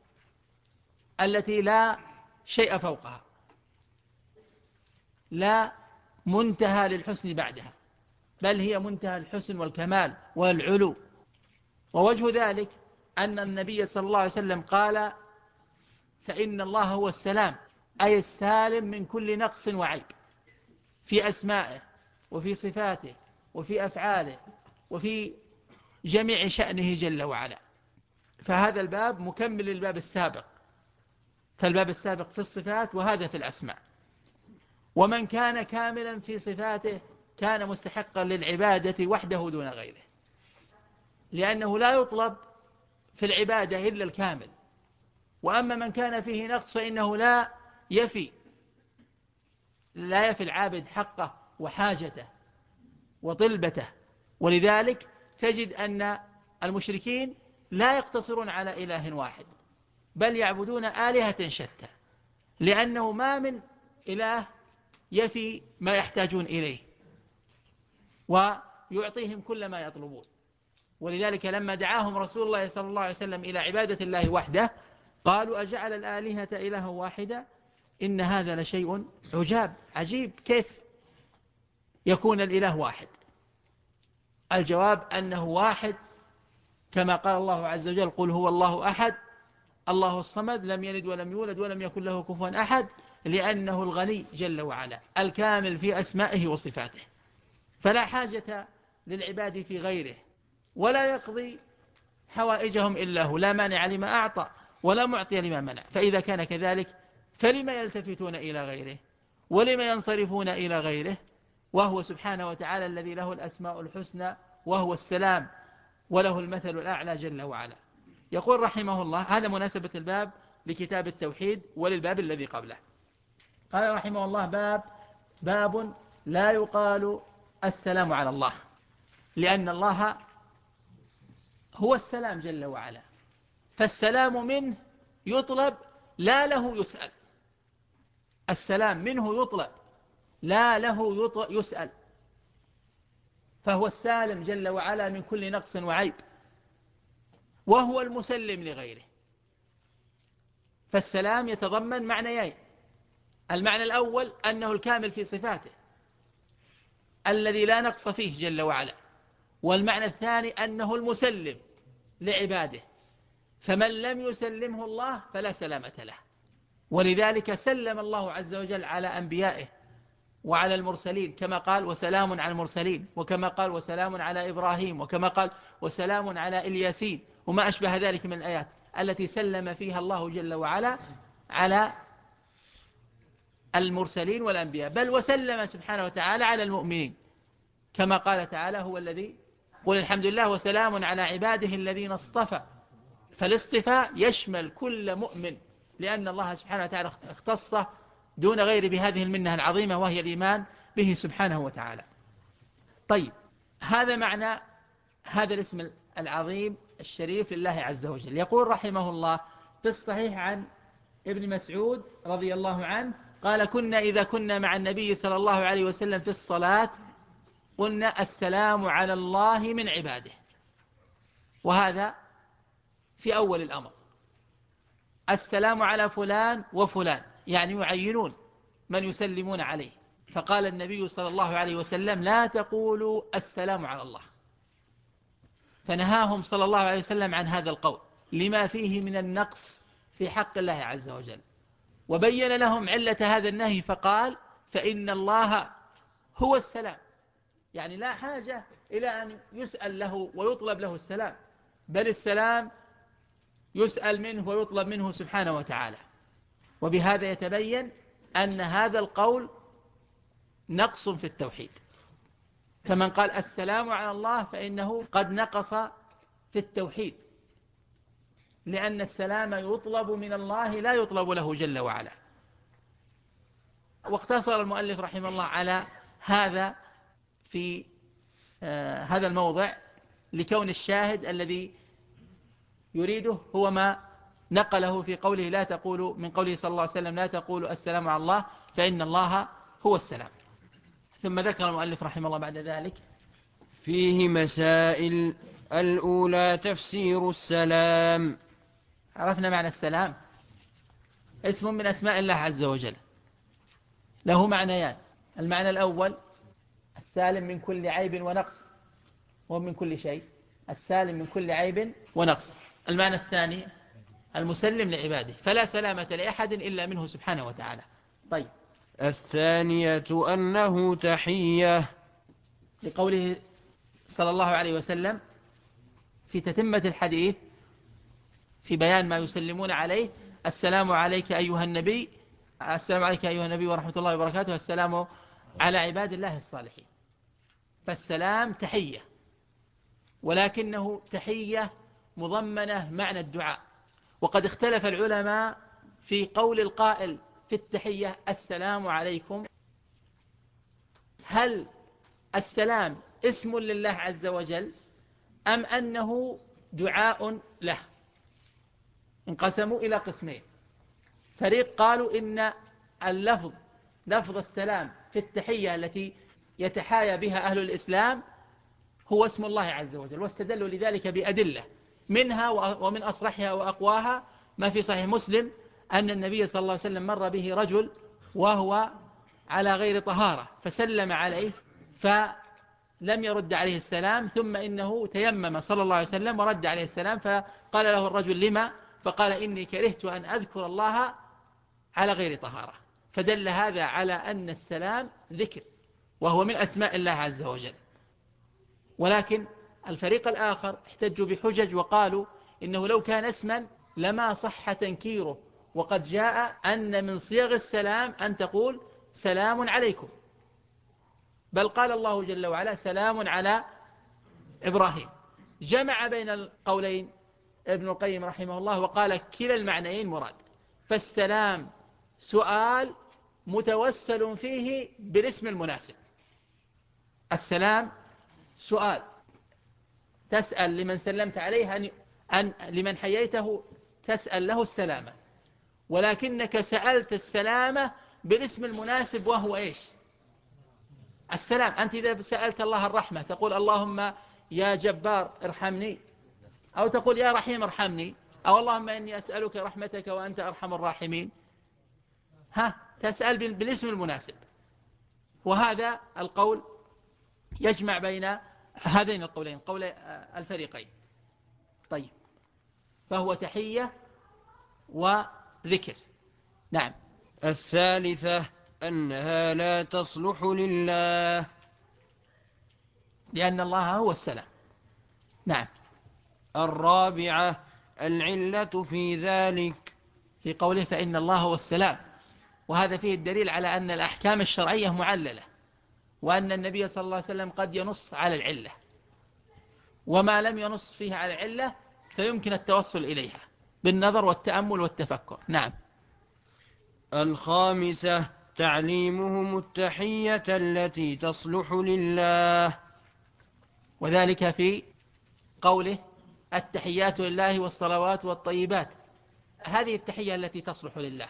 التي لا شيء فوقها، لا منتهى للحسن بعدها، بل هي منتهى الحسن والكمال والعلو. ووجه ذلك أن النبي صلى الله عليه وسلم قال فإن الله هو السلام، أي السالم من كل نقص وعيب، في أسمائه وفي صفاته وفي أفعاله وفي جميع شأنه جل وعلا. فهذا الباب مكمل للباب السابق، فالباب السابق في الصفات وهذا في الأسماء. ومن كان كاملا في صفاته كان مستحقا للعبادة وحده دون غيره، لأنه لا يطلب في العبادة إلا الكامل. وأما من كان فيه نقص فإنه لا يفي العابد حقه وحاجته وطلبته. ولذلك تجد أن المشركين لا يقتصرون على إله واحد، بل يعبدون آلهة شتى، لأنه ما من إله يفي ما يحتاجون إليه ويعطيهم كل ما يطلبون. ولذلك لما دعاهم رسول الله صلى الله عليه وسلم إلى عبادة الله وحده قالوا أجعل الآلهة إلها واحدة إن هذا لشيء عجيب، كيف يكون الإله واحد؟ الجواب أنه واحد كما قال الله عز وجل قل هو الله أحد الله الصمد لم يلد ولم يولد ولم يكن له كفوا أحد، لأنه الغني جل وعلا الكامل في أسمائه وصفاته، فلا حاجة للعباد في غيره، ولا يقضي حوائجهم إلا هو، لا مانع لما أعطى ولا معطي لما منع. فإذا كان كذلك فلما يلتفتون إلى غيره ولما ينصرفون إلى غيره، وهو سبحانه وتعالى الذي له الأسماء الحسنى وهو السلام وله المثل الأعلى جل وعلا. يقول رحمه الله، هذا مناسبة الباب لكتاب التوحيد وللباب الذي قبله. قال رحمه الله باب لا يقال السلام على الله، لأن الله هو السلام جل وعلا، فالسلام منه يطلب لا له يسأل. السلام منه يطلب لا له يسأل، فهو السالم جل وعلا من كل نقص وعيب، وهو المسلم لغيره. فالسلام يتضمن معنيين: المعنى الأول أنه الكامل في صفاته الذي لا نقص فيه جل وعلا، والمعنى الثاني أنه المسلم لعباده، فمن لم يسلمه الله فلا سلامة له. ولذلك سلم الله عز وجل على أنبيائه وعلى المرسلين، كما قال وسلام على المرسلين، وكما قال وسلام على إبراهيم، وكما قال وسلام على إلياسين، وما أشبه ذلك من الآيات التي سلم فيها الله جل وعلا على المرسلين والأنبياء. بل وسلم سبحانه وتعالى على المؤمنين، كما قال تعالى هو الذي قل الحمد لله وسلام على عباده الذين اصطفى. فالاصطفاء يشمل كل مؤمن، لأن الله سبحانه وتعالى اختصه دون غير بهذه المنة العظيمة، وهي الإيمان به سبحانه وتعالى. طيب، هذا معنى هذا الاسم العظيم الشريف لله عز وجل. يقول رحمه الله في الصحيح عن ابن مسعود رضي الله عنه قال: كنا إذا كنا مع النبي صلى الله عليه وسلم في الصلاة قلنا السلام على الله من عباده. وهذا في أول الأمر، السلام على فلان وفلان، يعني يعينون من يسلمون عليه. فقال النبي صلى الله عليه وسلم: لا تقولوا السلام على الله، فنهاهم صلى الله عليه وسلم عن هذا القول لما فيه من النقص في حق الله عز وجل، وبين لهم علة هذا النهي فقال: فإن الله هو السلام، يعني لا حاجة إلى أن يسأل له ويطلب له السلام، بل السلام يسأل منه ويطلب منه سبحانه وتعالى. وبهذا يتبين أن هذا القول نقص في التوحيد، فمن قال السلام على الله فإنه قد نقص في التوحيد، لأن السلام يطلب من الله لا يطلب له جل وعلا. واقتصر المؤلف رحمه الله على هذا في هذا الموضع، لكون الشاهد الذي يريده هو ما نقله في قوله لا تقولوا، من قوله صلى الله عليه وسلم: لا تقولوا السلام على الله فإن الله هو السلام. ثم ذكر المؤلف رحمه الله بعد ذلك: فيه مسائل. الأولى تفسير السلام. عرفنا معنى السلام، اسم من أسماء الله عز وجل، له معنيان: المعنى الأول السالم من كل عيب ونقص، ومن كل شيء السالم من كل عيب ونقص. المعنى الثاني المسلم لعباده، فلا سلامة لأحد إلا منه سبحانه وتعالى. طيب، الثانية أنه تحية، لقوله صلى الله عليه وسلم في تتمة الحديث في بيان ما يسلمون عليه: السلام عليك أيها النبي، السلام عليك أيها النبي ورحمة الله وبركاته، السلام على عباد الله الصالحين. فالسلام تحية، ولكنه تحية مضمنة معنى الدعاء. وقد اختلف العلماء في قول القائل في التحية: السلام عليكم، هل السلام اسم لله عز وجل أم أنه دعاء له؟ انقسموا إلى قسمين. فريق قالوا إن اللفظ، لفظ السلام في التحية التي يتحايا بها أهل الإسلام، هو اسم الله عز وجل، واستدلوا لذلك بأدلة، منها ومن أصرحها وأقواها ما في صحيح مسلم أن النبي صلى الله عليه وسلم مر به رجل وهو على غير طهارة فسلم عليه فلم يرد عليه السلام، ثم إنه تيمم صلى الله عليه وسلم ورد عليه السلام، فقال له الرجل: لما؟ فقال: إني كرهت أن أذكر الله على غير طهارة. فدل هذا على أن السلام ذكر، وهو من أسماء الله عز وجل. ولكن الفريق الآخر احتجوا بحجج وقالوا إنه لو كان اسما لما صح تنكيره، وقد جاء أن من صيغ السلام أن تقول: سلام عليكم، بل قال الله جل وعلا: سلام على إبراهيم. جمع بين القولين ابن القيم رحمه الله وقال: كلا المعنيين مراد. فالسلام سؤال متوسل فيه بالاسم المناسب. السلام سؤال، تسأل لمن سلمت عليه لمن حييته تسأل له السلامة، ولكنك سألت السلامة بالاسم المناسب، وهو إيش؟ السلام. أنت إذا سألت الله الرحمة تقول: اللهم يا جبار ارحمني، أو تقول: يا رحيم ارحمني، أو اللهم إني أسألك رحمتك وأنت أرحم الراحمين. تسأل بالاسم المناسب. وهذا القول يجمع بين هذين القولين، قول الفريقين. طيب، فهو تحية وذكر. نعم. الثالثة أنها لا تصلح لله، لأن الله هو السلام. نعم. الرابعة العلة في ذلك، في قوله: فإن الله هو السلام، وهذا فيه الدليل على أن الأحكام الشرعية معللة، وأن النبي صلى الله عليه وسلم قد ينص على العلة، وما لم ينص فيها على العلة فيمكن التوصل إليها بالنظر والتأمل والتفكر. نعم. الخامسة تعليمهم التحية التي تصلح لله، وذلك في قوله: التحيات لله والصلوات والطيبات. هذه التحية التي تصلح لله،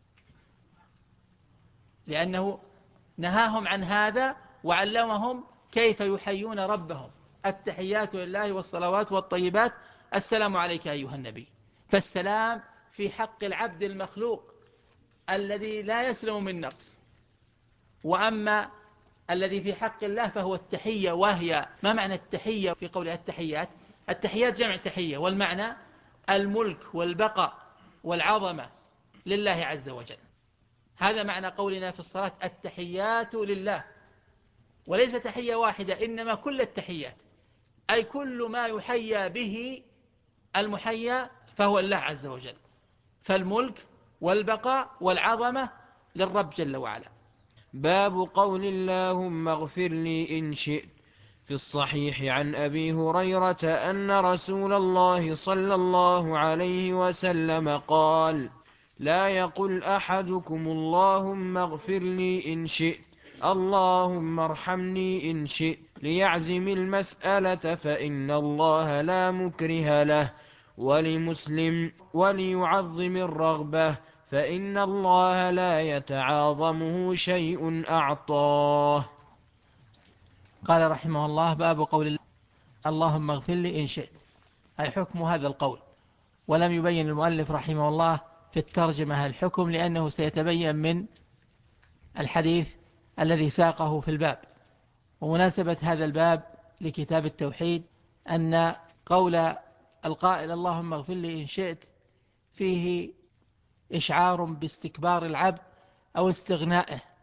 لأنه نهاهم عن هذا وعلمهم كيف يحيون ربهم: التحيات لله والصلوات والطيبات، السلام عليك أيها النبي. فالسلام في حق العبد المخلوق الذي لا يسلم من نقص، وأما الذي في حق الله فهو التحية. وهي ما معنى التحية في قول التحيات؟ التحيات جمع تحية، والمعنى الملك والبقاء والعظمة لله عز وجل. هذا معنى قولنا في الصلاة: التحيات لله. وليس تحية واحدة، إنما كل التحيات، أي كل ما يحيى به المحيى فهو الله عز وجل. فالملك والبقاء والعظمة للرب جل وعلا. باب قول اللهم اغفر لي إن شئت. في الصحيح عن أبي هريرة أن رسول الله صلى الله عليه وسلم قال: لا يقل أحدكم اللهم اغفر لي إن شئت، اللهم ارحمني إن شئت، ليعزم المسألة فإن الله لا مكره له. ولمسلم: وليعظم الرغبة فإن الله لا يتعاظمه شيء أعطاه. قال رحمه الله: باب قول اللهم اغفر لي إن شئت، أي حكم هذا القول. ولم يبين المؤلف رحمه الله في الترجمة الحكم، لأنه سيتبين من الحديث الذي ساقه في الباب. ومناسبة هذا الباب لكتاب التوحيد أن قول القائل اللهم اغفر لي إن شئت فيه إشعار باستكبار العبد أو استغنائه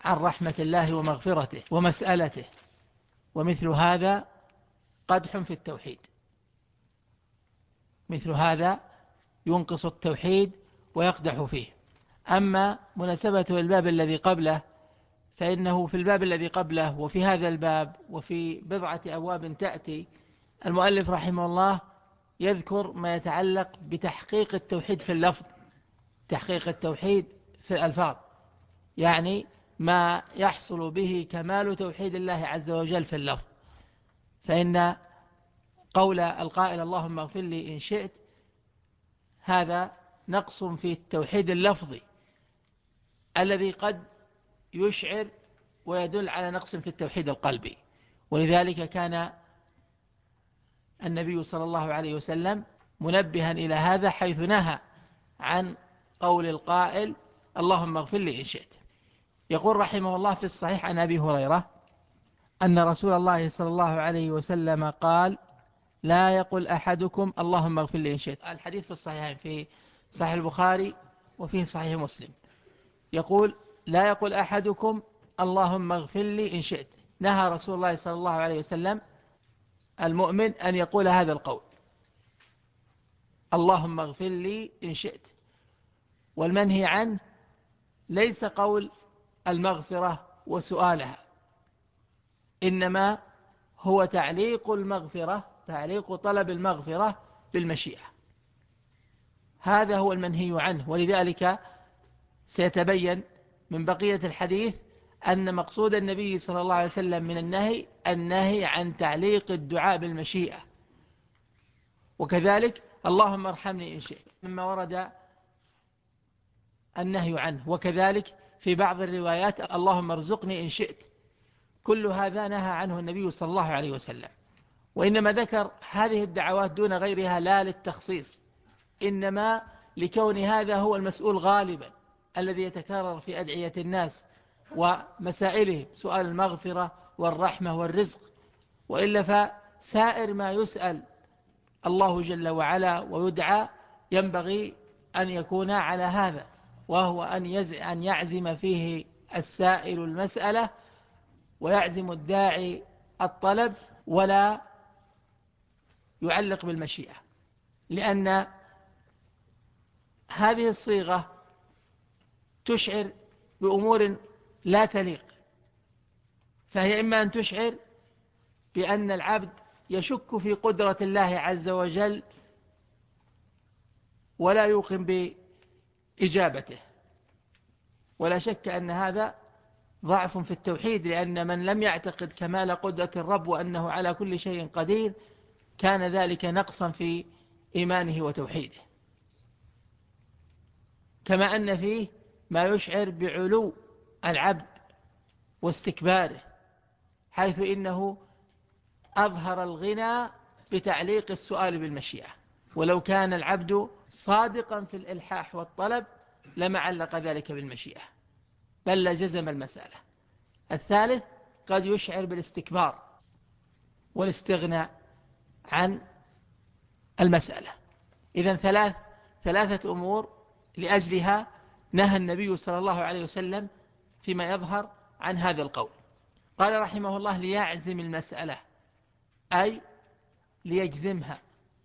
عن رحمة الله ومغفرته ومسألته، ومثل هذا قدح في التوحيد، مثل هذا ينقص التوحيد ويقدح فيه. أما مناسبته الباب الذي قبله فإنه في الباب الذي قبله وفي هذا الباب وفي بضعة أبواب تأتي المؤلف رحمه الله يذكر ما يتعلق بتحقيق التوحيد في اللفظ، تحقيق التوحيد في الألفاظ، يعني ما يحصل به كمال توحيد الله عز وجل في اللفظ. فإن قول القائل اللهم اغفر لي إن شئت هذا نقص في التوحيد اللفظي الذي قد يشعر ويدل على نقص في التوحيد القلبي. ولذلك كان النبي صلى الله عليه وسلم منبها إلى هذا حيث نهى عن قول القائل اللهم اغفر لي إن شئت. يقول رحمه الله في الصحيح عن أبي هريرة أن رسول الله صلى الله عليه وسلم قال لا يقل أحدكم اللهم اغفر لي إن شئت. الحديث في الصحيحين في صحيح البخاري وفيه صحيح مسلم، يقول لا يقل أحدكم اللهم اغفر لي إن شئت. نهى رسول الله صلى الله عليه وسلم المؤمن أن يقول هذا القول اللهم اغفر لي إن شئت. والمنهي عنه ليس قول المغفرة وسؤالها، إنما هو تعليق المغفرة، تعليق طلب المغفرة بالمشيئة، هذا هو المنهي عنه. ولذلك سيتبين من بقية الحديث أن مقصود النبي صلى الله عليه وسلم من النهي عن تعليق الدعاء بالمشيئة. وكذلك اللهم ارحمني إن شئت مما ورد النهي عنه، وكذلك في بعض الروايات اللهم ارزقني إن شئت. كل هذا نهى عنه النبي صلى الله عليه وسلم، وإنما ذكر هذه الدعوات دون غيرها لا للتخصيص، إنما لكون هذا هو المسؤول غالبا الذي يتكرر في أدعية الناس ومسائلهم، سؤال المغفرة والرحمة والرزق. وإلا فسائر ما يسأل الله جل وعلا ويدعى ينبغي أن يكون على هذا، وهو أن يعزم فيه السائل المسألة ويعزم الداعي الطلب ولا يعلق بالمشيئة، لأن هذه الصيغة تشعر بأمور لا تليق. فهي إما أن تشعر بأن العبد يشك في قدرة الله عز وجل ولا يوقن بإجابته، ولا شك أن هذا ضعف في التوحيد، لأن من لم يعتقد كمال قدرة الرب وأنه على كل شيء قدير كان ذلك نقصا في إيمانه وتوحيده. كما أن فيه ما يشعر بعلو العبد واستكباره، حيث إنه أظهر الغنى بتعليق السؤال بالمشيئة، ولو كان العبد صادقا في الإلحاح والطلب لما علق ذلك بالمشيئة بل لجزم المسألة. الثالث قد يشعر بالاستكبار والاستغناء عن المسألة. إذن ثلاثة أمور لأجلها نهى النبي صلى الله عليه وسلم فيما يظهر عن هذا القول. قال رحمه الله ليعزم المسألة، أي ليجزمها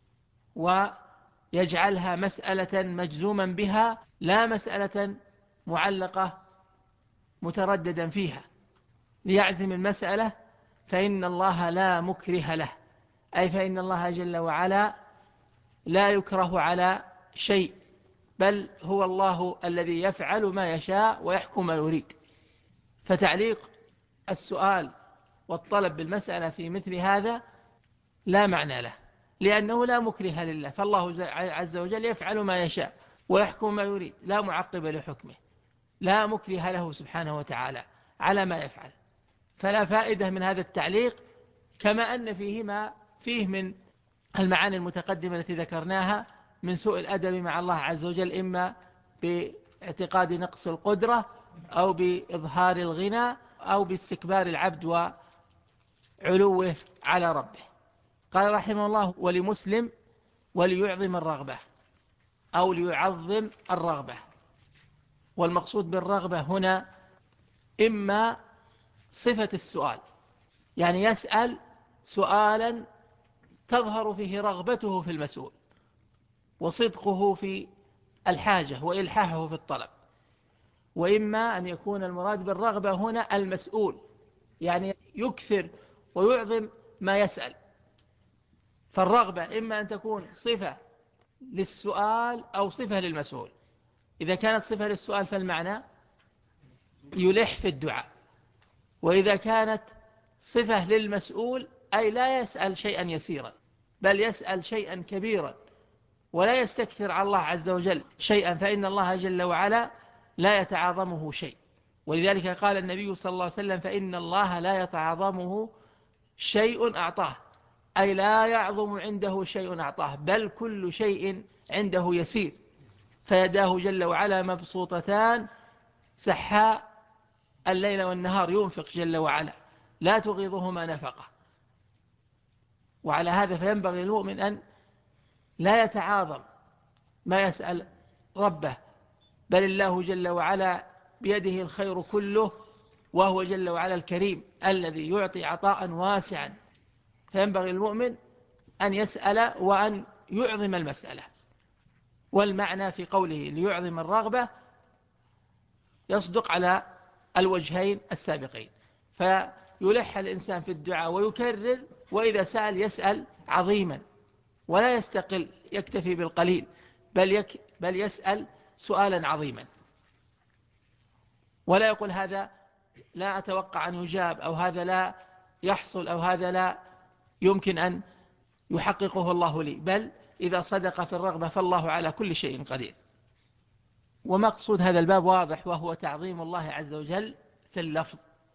ويجعلها مسألة مجزوما بها، لا مسألة معلقة مترددا فيها. ليعزم المسألة فإن الله لا مكره له، أي فإن الله جل وعلا لا يكره على شيء، بل هو الله الذي يفعل ما يشاء ويحكم ما يريد. فتعليق السؤال والطلب بالمسألة في مثل هذا لا معنى له، لأنه لا مكره لله، فالله عز وجل يفعل ما يشاء ويحكم ما يريد، لا معقب لحكمه، لا مكره له سبحانه وتعالى على ما يفعل. فلا فائدة من هذا التعليق، كما أن فيه من المعاني المتقدمة التي ذكرناها من سوء الأدب مع الله عز وجل، إما باعتقاد نقص القدرة أو بإظهار الغنى أو باستكبار العبد وعلوه على ربه. قال رحمه الله ولمسلم وليعظم الرغبة أو ليعظم الرغبة. والمقصود بالرغبة هنا إما صفة السؤال، يعني يسأل سؤالا تظهر فيه رغبته في المسؤول وصدقه في الحاجة وإلحاحه في الطلب، وإما أن يكون المراد بالرغبة هنا المسؤول، يعني يكثر ويعظم ما يسأل. فالرغبة إما أن تكون صفة للسؤال أو صفة للمسؤول. إذا كانت صفة للسؤال فالمعنى يلح في الدعاء، وإذا كانت صفة للمسؤول أي لا يسأل شيئا يسيرا بل يسأل شيئا كبيرا، ولا يستكثر على الله عز وجل شيئا، فإن الله جل وعلا لا يتعاظمه شيء. ولذلك قال النبي صلى الله عليه وسلم: فإن الله لا يتعاظمه شيء أعطاه، أي لا يعظم عنده شيء أعطاه، بل كل شيء عنده يسير، فيداه جل وعلا مبسوطتان سحاء الليل والنهار، ينفق جل وعلا لا تغيضهما نفقه. وعلى هذا فينبغي المؤمن أن لا يتعاظم ما يسأل ربه، بل الله جل وعلا بيده الخير كله، وهو جل وعلا الكريم الذي يعطي عطاء واسعا. فينبغي المؤمن أن يسأل وأن يعظم المسألة. والمعنى في قوله ليعظم الرغبة يصدق على الوجهين السابقين، فيلح الإنسان في الدعاء ويكرر، وإذا سأل يسأل عظيما ولا يستقل يكتفي بالقليل، بل يسأل سؤالا عظيما، ولا يقول هذا لا أتوقع أن يجاب، أو هذا لا يحصل، أو هذا لا يمكن أن يحققه الله لي، بل إذا صدق في الرغبة فالله على كل شيء قدير. ومقصود هذا الباب واضح، وهو تعظيم الله عز وجل في اللفظ.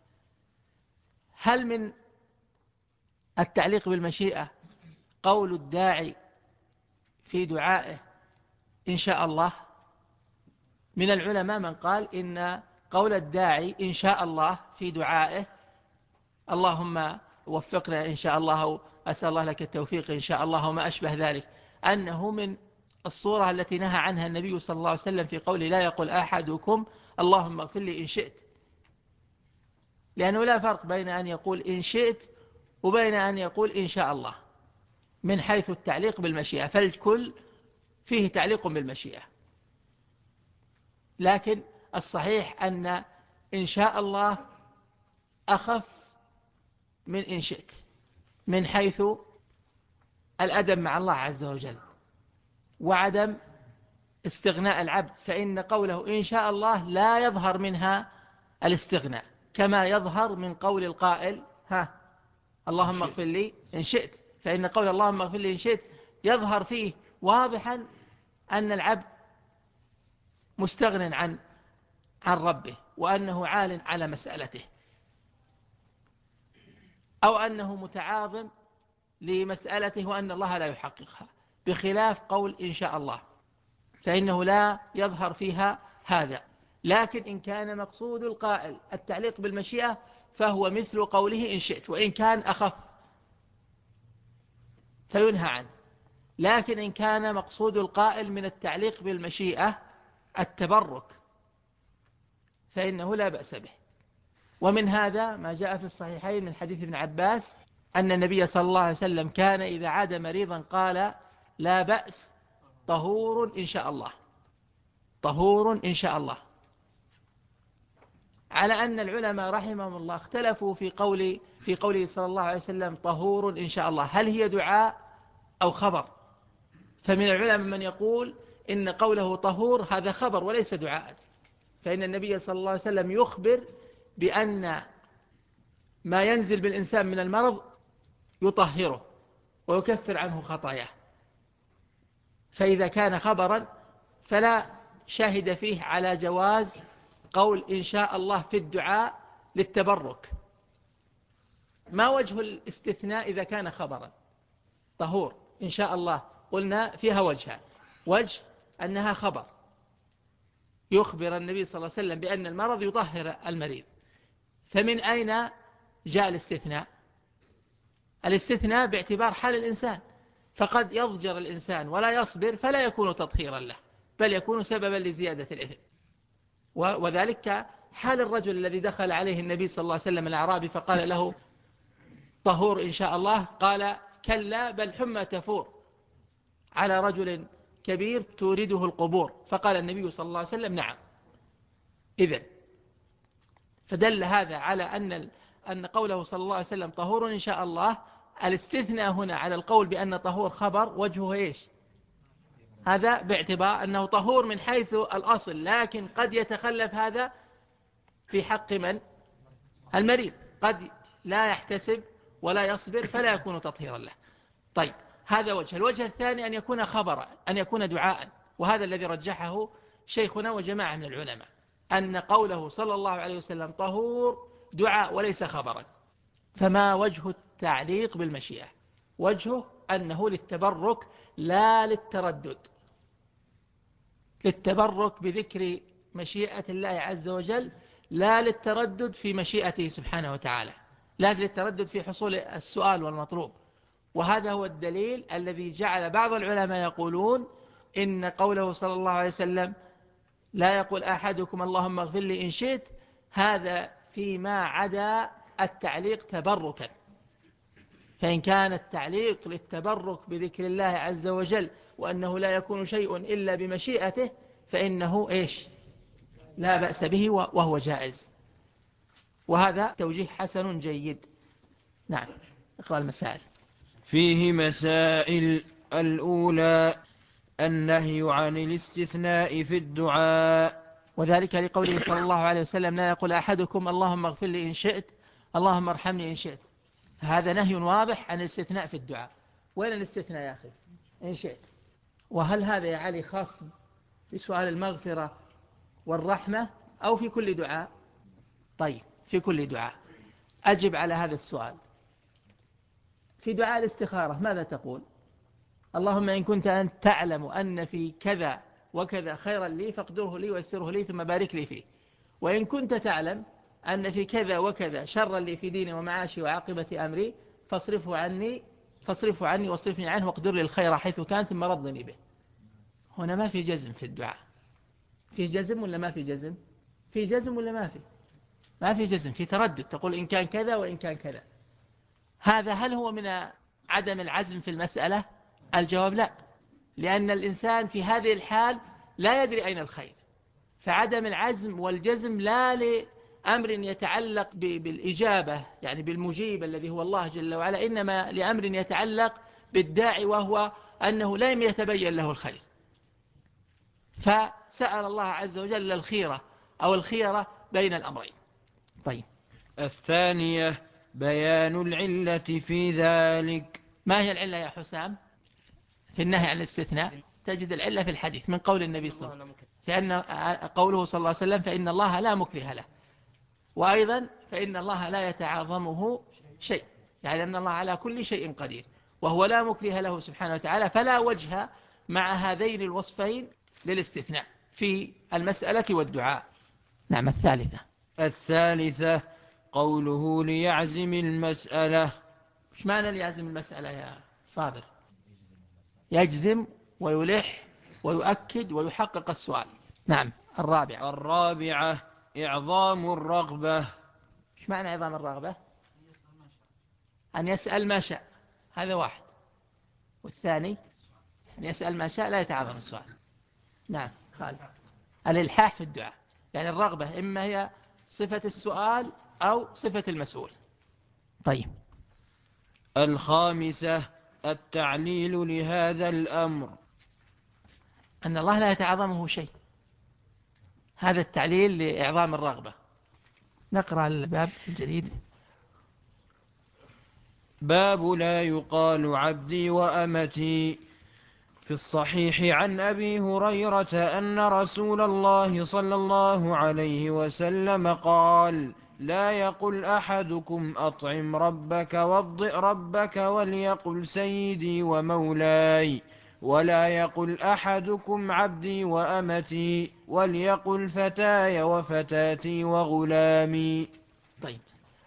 هل من التعليق بالمشيئة قول الداعي في دعائه إن شاء الله؟ من العلماء من قال إن قول الداعي إن شاء الله في دعائه اللهم وفقنا إن شاء الله، أو أسأل الله لك التوفيق إن شاء الله، وما أشبه ذلك، أنه من الصورة التي نهى عنها النبي صلى الله عليه وسلم في قوله لا يقول أحدكم اللهم اغفر لي إن شئت، لأنه لا فرق بين أن يقول إن شئت وبين أن يقول إن شاء الله من حيث التعليق بالمشيئة، فالكل فيه تعليق بالمشيئة. لكن الصحيح أن إن شاء الله أخف من إن شئت من حيث الأدب مع الله عز وجل وعدم استغناء العبد، فإن قوله إن شاء الله لا يظهر منها الاستغناء كما يظهر من قول القائل اللهم اغفر لي إن شئت، فإن قول اللهم اغفر لي إن شئت يظهر فيه واضحا أن العبد مستغن عن ربه، وأنه عال على مسألته، أو أنه متعاظم لمسألته وأن الله لا يحققها، بخلاف قول إن شاء الله فإنه لا يظهر فيها هذا. لكن إن كان مقصود القائل التعليق بالمشيئة فهو مثل قوله إن شئت، وإن كان أخف فينهى عنه. لكن إن كان مقصود القائل من التعليق بالمشيئة التبرك فإنه لا بأس به. ومن هذا ما جاء في الصحيحين من حديث ابن عباس أن النبي صلى الله عليه وسلم كان إذا عاد مريضا قال لا بأس طهور إن شاء الله، طهور إن شاء الله، على أن العلماء رحمهم الله اختلفوا في قوله صلى الله عليه وسلم طهور إن شاء الله، هل هي دعاء أو خبر؟ فمن العلماء من يقول إن قوله طهور هذا خبر وليس دعاء، فإن النبي صلى الله عليه وسلم يخبر بأن ما ينزل بالإنسان من المرض يطهره ويكفر عنه خطاياه، فإذا كان خبرا فلا شاهد فيه على جواز قول إن شاء الله في الدعاء للتبرك. ما وجه الاستثناء إذا كان خبرا؟ طهور إن شاء الله قلنا فيها وجهان: وجه أنها خبر يخبر النبي صلى الله عليه وسلم بأن المرض يطهر المريض، فمن أين جاء الاستثناء؟ الاستثناء باعتبار حال الإنسان، فقد يضجر الإنسان ولا يصبر فلا يكون تطهيرا له، بل يكون سببا لزيادة الإثم، وذلك حال الرجل الذي دخل عليه النبي صلى الله عليه وسلم الأعرابي فقال له طهور إن شاء الله، قال كلا بل حمى تفور على رجل كبير تورده القبور، فقال النبي صلى الله عليه وسلم نعم. إذن فدل هذا على أن قوله صلى الله عليه وسلم طهور إن شاء الله، الاستثناء هنا على القول بأن طهور خبر وجهه إيش؟ هذا باعتبار أنه طهور من حيث الأصل، لكن قد يتخلف هذا في حق من؟ المريض، قد لا يحتسب ولا يصبر فلا يكون تطهيرا له. طيب هذا وجه. الوجه الثاني أن يكون خبرا، أن يكون دعاء، وهذا الذي رجحه شيخنا وجماعة من العلماء، أن قوله صلى الله عليه وسلم طهور دعاء وليس خبرا. فما وجه التعليق بالمشيئة؟ وجهه أنه للتبرك لا للتردد، للتبرك بذكر مشيئة الله عز وجل لا للتردد في مشيئته سبحانه وتعالى، لا للتردد في حصول السؤال والمطلوب. وهذا هو الدليل الذي جعل بعض العلماء يقولون إن قوله صلى الله عليه وسلم لا يقول أحدكم اللهم اغفر لي إن شئت، هذا فيما عدا التعليق تبركا. فإن كان التعليق للتبرك بذكر الله عز وجل وأنه لا يكون شيء إلا بمشيئته فإنه إيش؟ لا بأس به وهو جائز، وهذا توجيه حسن جيد. نعم، اقرأ المسائل. فيه مسائل. الأولى النهي عن الاستثناء في الدعاء، وذلك لقوله صلى الله عليه وسلم لا يقول أحدكم اللهم اغفر لي إن شئت اللهم ارحمني إن شئت. هذا نهي واضح عن الاستثناء في الدعاء. وين الاستثناء يا أخي؟ إن شئت. وهل هذا يا علي خاص بسؤال المغفرة والرحمة أو في كل دعاء؟ طيب في كل دعاء. أجب على هذا السؤال. في دعاء الاستخارة ماذا تقول؟ اللهم إن كنت أنت تعلم أن في كذا وكذا خيرا لي فاقدره لي ويسره لي ثم بارك لي فيه، وإن كنت تعلم أن في كذا وكذا شرا لي في ديني ومعاشي وعاقبة أمري فاصرفه عني واصرفني عنه واقدر لي الخير حيث كان ثم رضني به. هنا ما في جزم في الدعاء. في جزم ولا ما في جزم؟ في جزم ولا ما في؟ ما في جزم، في تردد، تقول إن كان كذا وإن كان كذا. هذا هل هو من عدم العزم في المسألة؟ الجواب لا، لأن الإنسان في هذه الحال لا يدري أين الخير، فعدم العزم والجزم لا لأمر يتعلق بالإجابة يعني بالمجيب الذي هو الله جل وعلا، إنما لأمر يتعلق بالداعي وهو أنه لم يتبين له الخير، فسأل الله عز وجل الخيرة أو الخيرة بين الأمرين. طيب الثانية بيان العلة في ذلك. ما هي العلة يا حسام في النهي عن الاستثناء؟ تجد العلة في الحديث من قول النبي صلى الله عليه وسلم، فإن قوله صلى الله عليه وسلم فإن الله لا مكره له، وأيضا فإن الله لا يتعاظمه شيء، يعني أن الله على كل شيء قدير وهو لا مكره له سبحانه وتعالى، فلا وجه مع هذين الوصفين للاستثناء في المسألة والدعاء. نعم. الثالثة قوله ليعزم المسألة. ايش معنى ليعزم المسألة يا صابر؟ يجزم ويلح ويؤكد ويحقق السؤال. نعم. الرابعة إعظام الرغبة. ايش معنى إعظام الرغبة؟ أن يسأل ما شاء، هذا واحد. والثاني أن يسأل ما شاء لا يتعاظم السؤال. نعم خالد. الإلحاح في الدعاء يعني الرغبة إما هي صفة السؤال أو صفة المسؤول. طيب. الخامسة التعليل لهذا الأمر، أن الله لا يتعاظمه شيء، هذا التعليل لإعظام الرغبة. نقرأ الباب الجديد. باب لا يقال عبدي وأمتي. في الصحيح عن أبي هريرة أن رسول الله صلى الله عليه وسلم قال لا يقل أحدكم أطعم ربك وابضئ ربك وليقل سيدي ومولاي، ولا يقل أحدكم عبدي وأمتي وليقل فتاي وفتاتي وغلامي. طيب.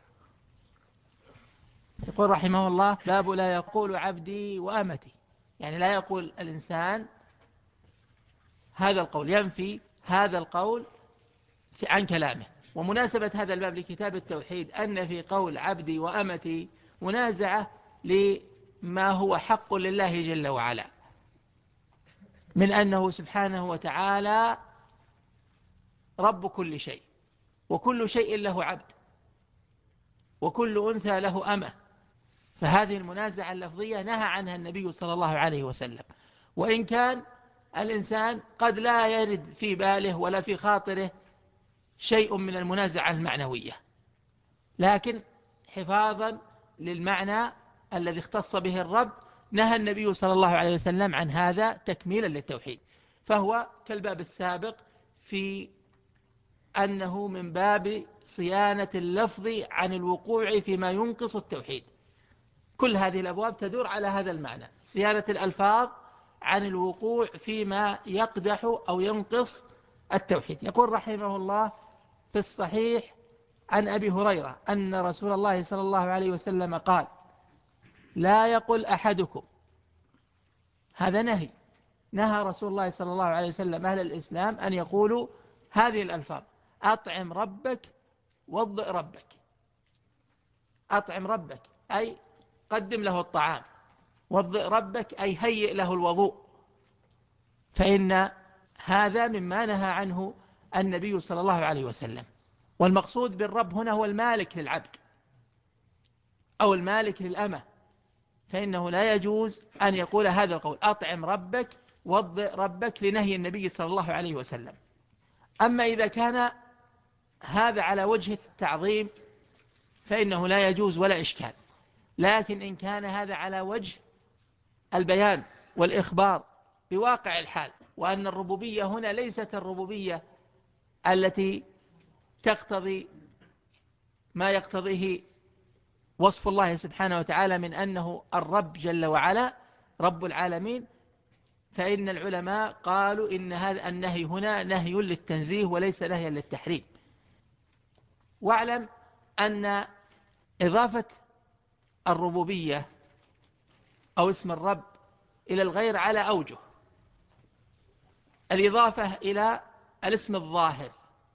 يقول رحمه الله باب لا يقول عبدي وأمتي، يعني لا يقول الإنسان هذا القول، ينفي هذا القول عن كلامه. ومناسبة هذا الباب لكتاب التوحيد أن في قول عبدي وأمتي منازعة لما هو حق لله جل وعلا من أنه سبحانه وتعالى رب كل شيء، وكل شيء له عبد، وكل أنثى له أمة. فهذه المنازعة اللفظية نهى عنها النبي صلى الله عليه وسلم. وإن كان الإنسان قد لا يرد في باله ولا في خاطره شيء من المنازعة المعنوية، لكن حفاظا للمعنى الذي اختص به الرب نهى النبي صلى الله عليه وسلم عن هذا تكميلا للتوحيد. فهو كالباب السابق في أنه من باب صيانة اللفظ عن الوقوع فيما ينقص التوحيد. كل هذه الأبواب تدور على هذا المعنى، صيانة الألفاظ عن الوقوع فيما يقدح أو ينقص التوحيد. يقول رحمه الله في الصحيح عن أبي هريرة أن رسول الله صلى الله عليه وسلم قال: لا يقل أحدكم، هذا نهي، نهى رسول الله صلى الله عليه وسلم أهل الإسلام أن يقولوا هذه الألفاظ: أطعم ربك وضئ ربك. أطعم ربك أي قدم له الطعام، وضئ ربك أي هيئ له الوضوء، فإن هذا مما نهى عنه النبي صلى الله عليه وسلم. والمقصود بالرب هنا هو المالك للعبد أو المالك للأمة، فإنه لا يجوز أن يقول هذا القول: أطعم ربك وضئ ربك، لنهي النبي صلى الله عليه وسلم. أما إذا كان هذا على وجه التعظيم فإنه لا يجوز ولا إشكال، لكن إن كان هذا على وجه البيان والإخبار بواقع الحال، وأن الربوبية هنا ليست الربوبية التي تقتضي ما يقتضيه وصف الله سبحانه وتعالى من أنه الرب جل وعلا رب العالمين، فإن العلماء قالوا إن هذا النهي هنا نهي للتنزيه وليس نهيا للتحريم. واعلم أن إضافة الربوبية أو اسم الرب إلى الغير على أوجه: الإضافة إلى الاسم الظاهر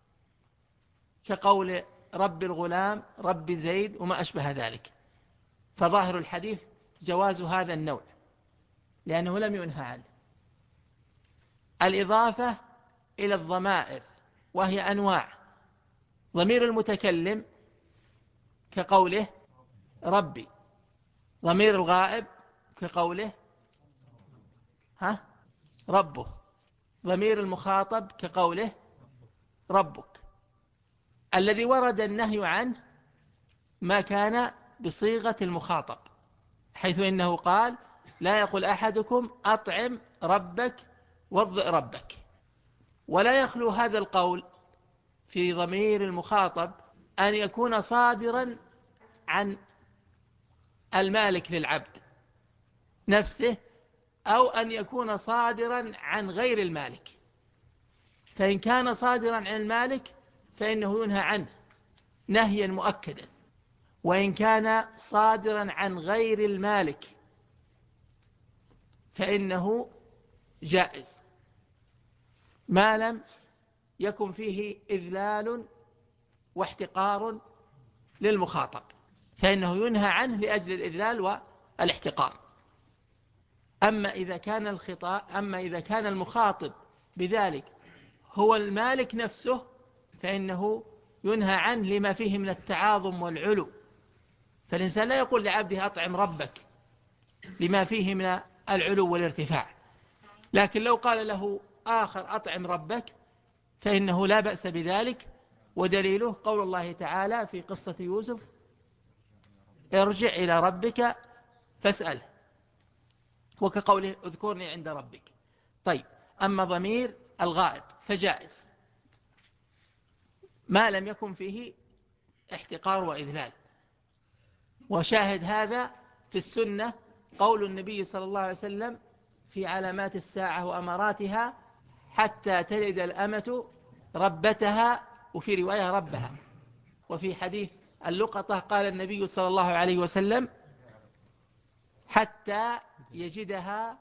كقول رب الغلام، رب زيد، وما أشبه ذلك، فظاهر الحديث جواز هذا النوع لأنه لم ينهى عنه. الإضافة إلى الضمائر وهي أنواع: ضمير المتكلم كقوله ربي، ضمير الغائب كقوله ربه، ضمير المخاطب كقوله ربك. الذي ورد النهي عنه ما كان بصيغة المخاطب، حيث إنه قال: لا يقول أحدكم أطعم ربك وضئ ربك. ولا يخلو هذا القول في ضمير المخاطب أن يكون صادرا عن المالك للعبد نفسه، أو أن يكون صادرا عن غير المالك. فإن كان صادرا عن المالك فإنه ينهى عنه نهيا مؤكدا، وإن كان صادرا عن غير المالك فإنه جائز ما لم يكن فيه إذلال واحتقار للمخاطب، فإنه ينهى عنه لأجل الإذلال والاحتقار. أما إذا كان المخاطب بذلك هو المالك نفسه فإنه ينهى عنه لما فيه من التعاظم والعلو. فالإنسان لا يقول لعبده أطعم ربك لما فيه من العلو والارتفاع، لكن لو قال له آخر أطعم ربك فإنه لا بأس بذلك. ودليله قول الله تعالى في قصة يوسف: ارجع إلى ربك فاسأله، وكقوله اذكرني عند ربك. طيب، أما ضمير الغائب فجائز ما لم يكن فيه احتقار وإذلال. وشاهد هذا في السنة قول النبي صلى الله عليه وسلم في علامات الساعة وأماراتها: حتى تلد الأمة ربتها، وفي رواية ربها. وفي حديث اللقطة قال النبي صلى الله عليه وسلم: حتى يجدها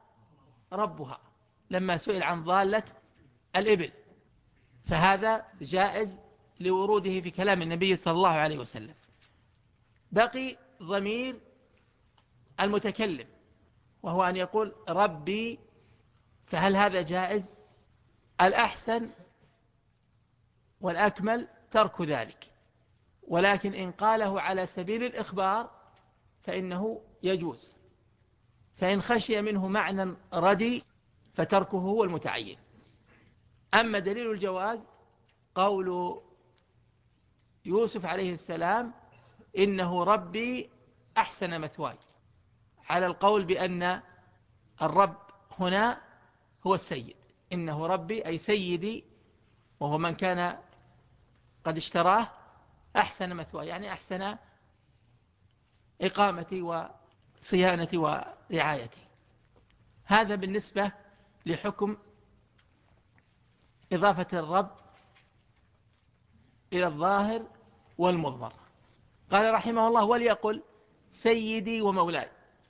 ربها، لما سئل عن ضالة الإبل. فهذا جائز لوروده في كلام النبي صلى الله عليه وسلم. بقي ضمير المتكلم، وهو أن يقول ربي، فهل هذا جائز؟ الأحسن والأكمل ترك ذلك، ولكن إن قاله على سبيل الإخبار فإنه يجوز، فإن خشي منه معنى ردي فتركه هو المتعين. أما دليل الجواز قول يوسف عليه السلام إنه ربي أحسن مثواي، على القول بأن الرب هنا هو السيد، إنه ربي أي سيدي، وهو من كان قد اشتراه، أحسن مثواي يعني أحسن إقامتي وصيانتي ورعايتي. هذا بالنسبة لحكم إضافة الرب إلى الظاهر والمضمر. قال رحمه الله وليقل سيدي ومولاي.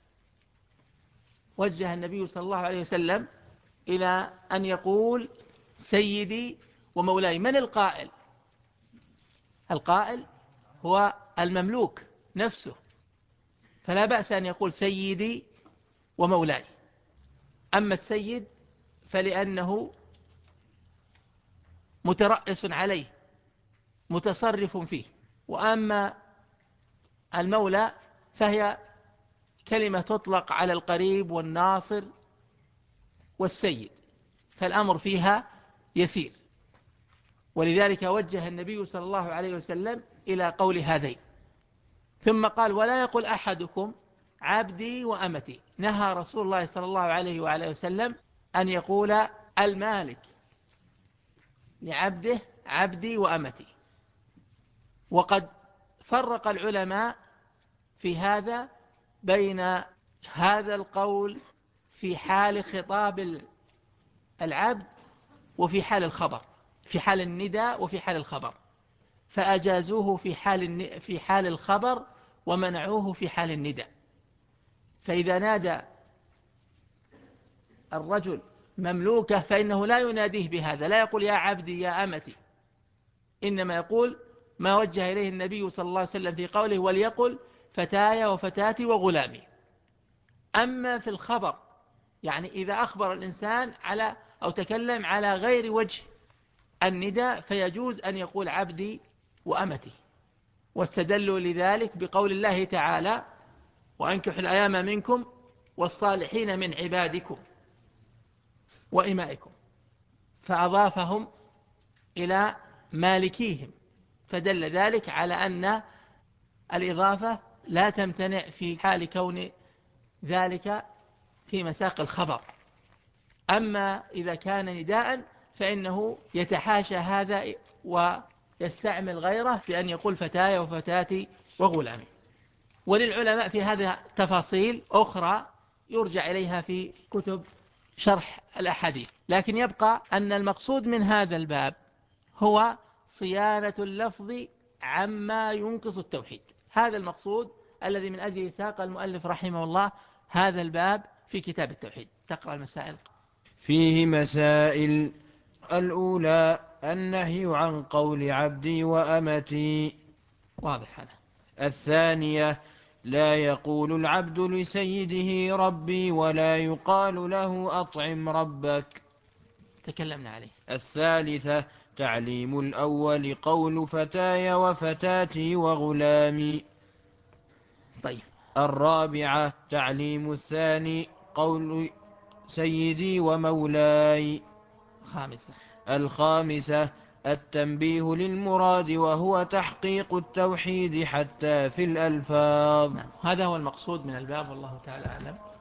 وجه النبي صلى الله عليه وسلم إلى أن يقول سيدي ومولاي. من القائل؟ القائل هو المملوك نفسه، فلا بأس أن يقول سيدي ومولاي. أما السيد فلأنه مترأس عليه متصرف فيه، وأما المولى فهي كلمة تطلق على القريب والناصر والسيد، فالأمر فيها يسير. ولذلك وجه النبي صلى الله عليه وسلم إلى قول هذين. ثم قال ولا يقول أحدكم عبدي وأمتي. نهى رسول الله صلى الله عليه وعليه وسلم أن يقول المالك لعبده عبدي وأمتي. وقد فرق العلماء في هذا بين هذا القول في حال خطاب العبد وفي حال الخبر، في حال النداء وفي حال الخبر، فأجازوه في حال الخبر ومنعوه في حال النداء. فإذا نادى الرجل مملوكه فإنه لا يناديه بهذا، لا يقول يا عبدي يا أمتي، إنما يقول ما وجه إليه النبي صلى الله عليه وسلم في قوله وليقل فتاي وفتاتي وغلامي. أما في الخبر يعني إذا أخبر الإنسان على أو تكلم على غير وجه النداء فيجوز أن يقول عبدي وأمتي. واستدلوا لذلك بقول الله تعالى وأنكحوا الأيام منكم والصالحين من عبادكم وإمائكم، فأضافهم إلى مالكيهم، فدل ذلك على أن الإضافة لا تمتنع في حال كون ذلك في مساق الخبر. أما إذا كان نداء فإنه يتحاشى هذا ويستعمل غيره بأن يقول فتاي وفتاتي وغلامي. وللعلماء في هذا تفاصيل أخرى يرجع إليها في كتب شرح الأحاديث، لكن يبقى أن المقصود من هذا الباب هو صيانة اللفظ عما ينقص التوحيد. هذا المقصود الذي من أجله ساق المؤلف رحمه الله هذا الباب في كتاب التوحيد. تقرأ المسائل. فيه مسائل. الأولى النهي عن قول عبدي وأمتي، واضح هذا. الثانية لا يقول العبد لسيده ربي ولا يقال له أطعم ربك، تكلمنا عليه. الثالثة تعليم الأول قول فتاي وفتاتي وغلامي. طيب. الرابعة تعليم الثاني قول سيدي ومولاي. الخامسة التنبيه للمراد وهو تحقيق التوحيد حتى في الألفاظ. نعم. هذا هو المقصود من الباب والله تعالى أعلم.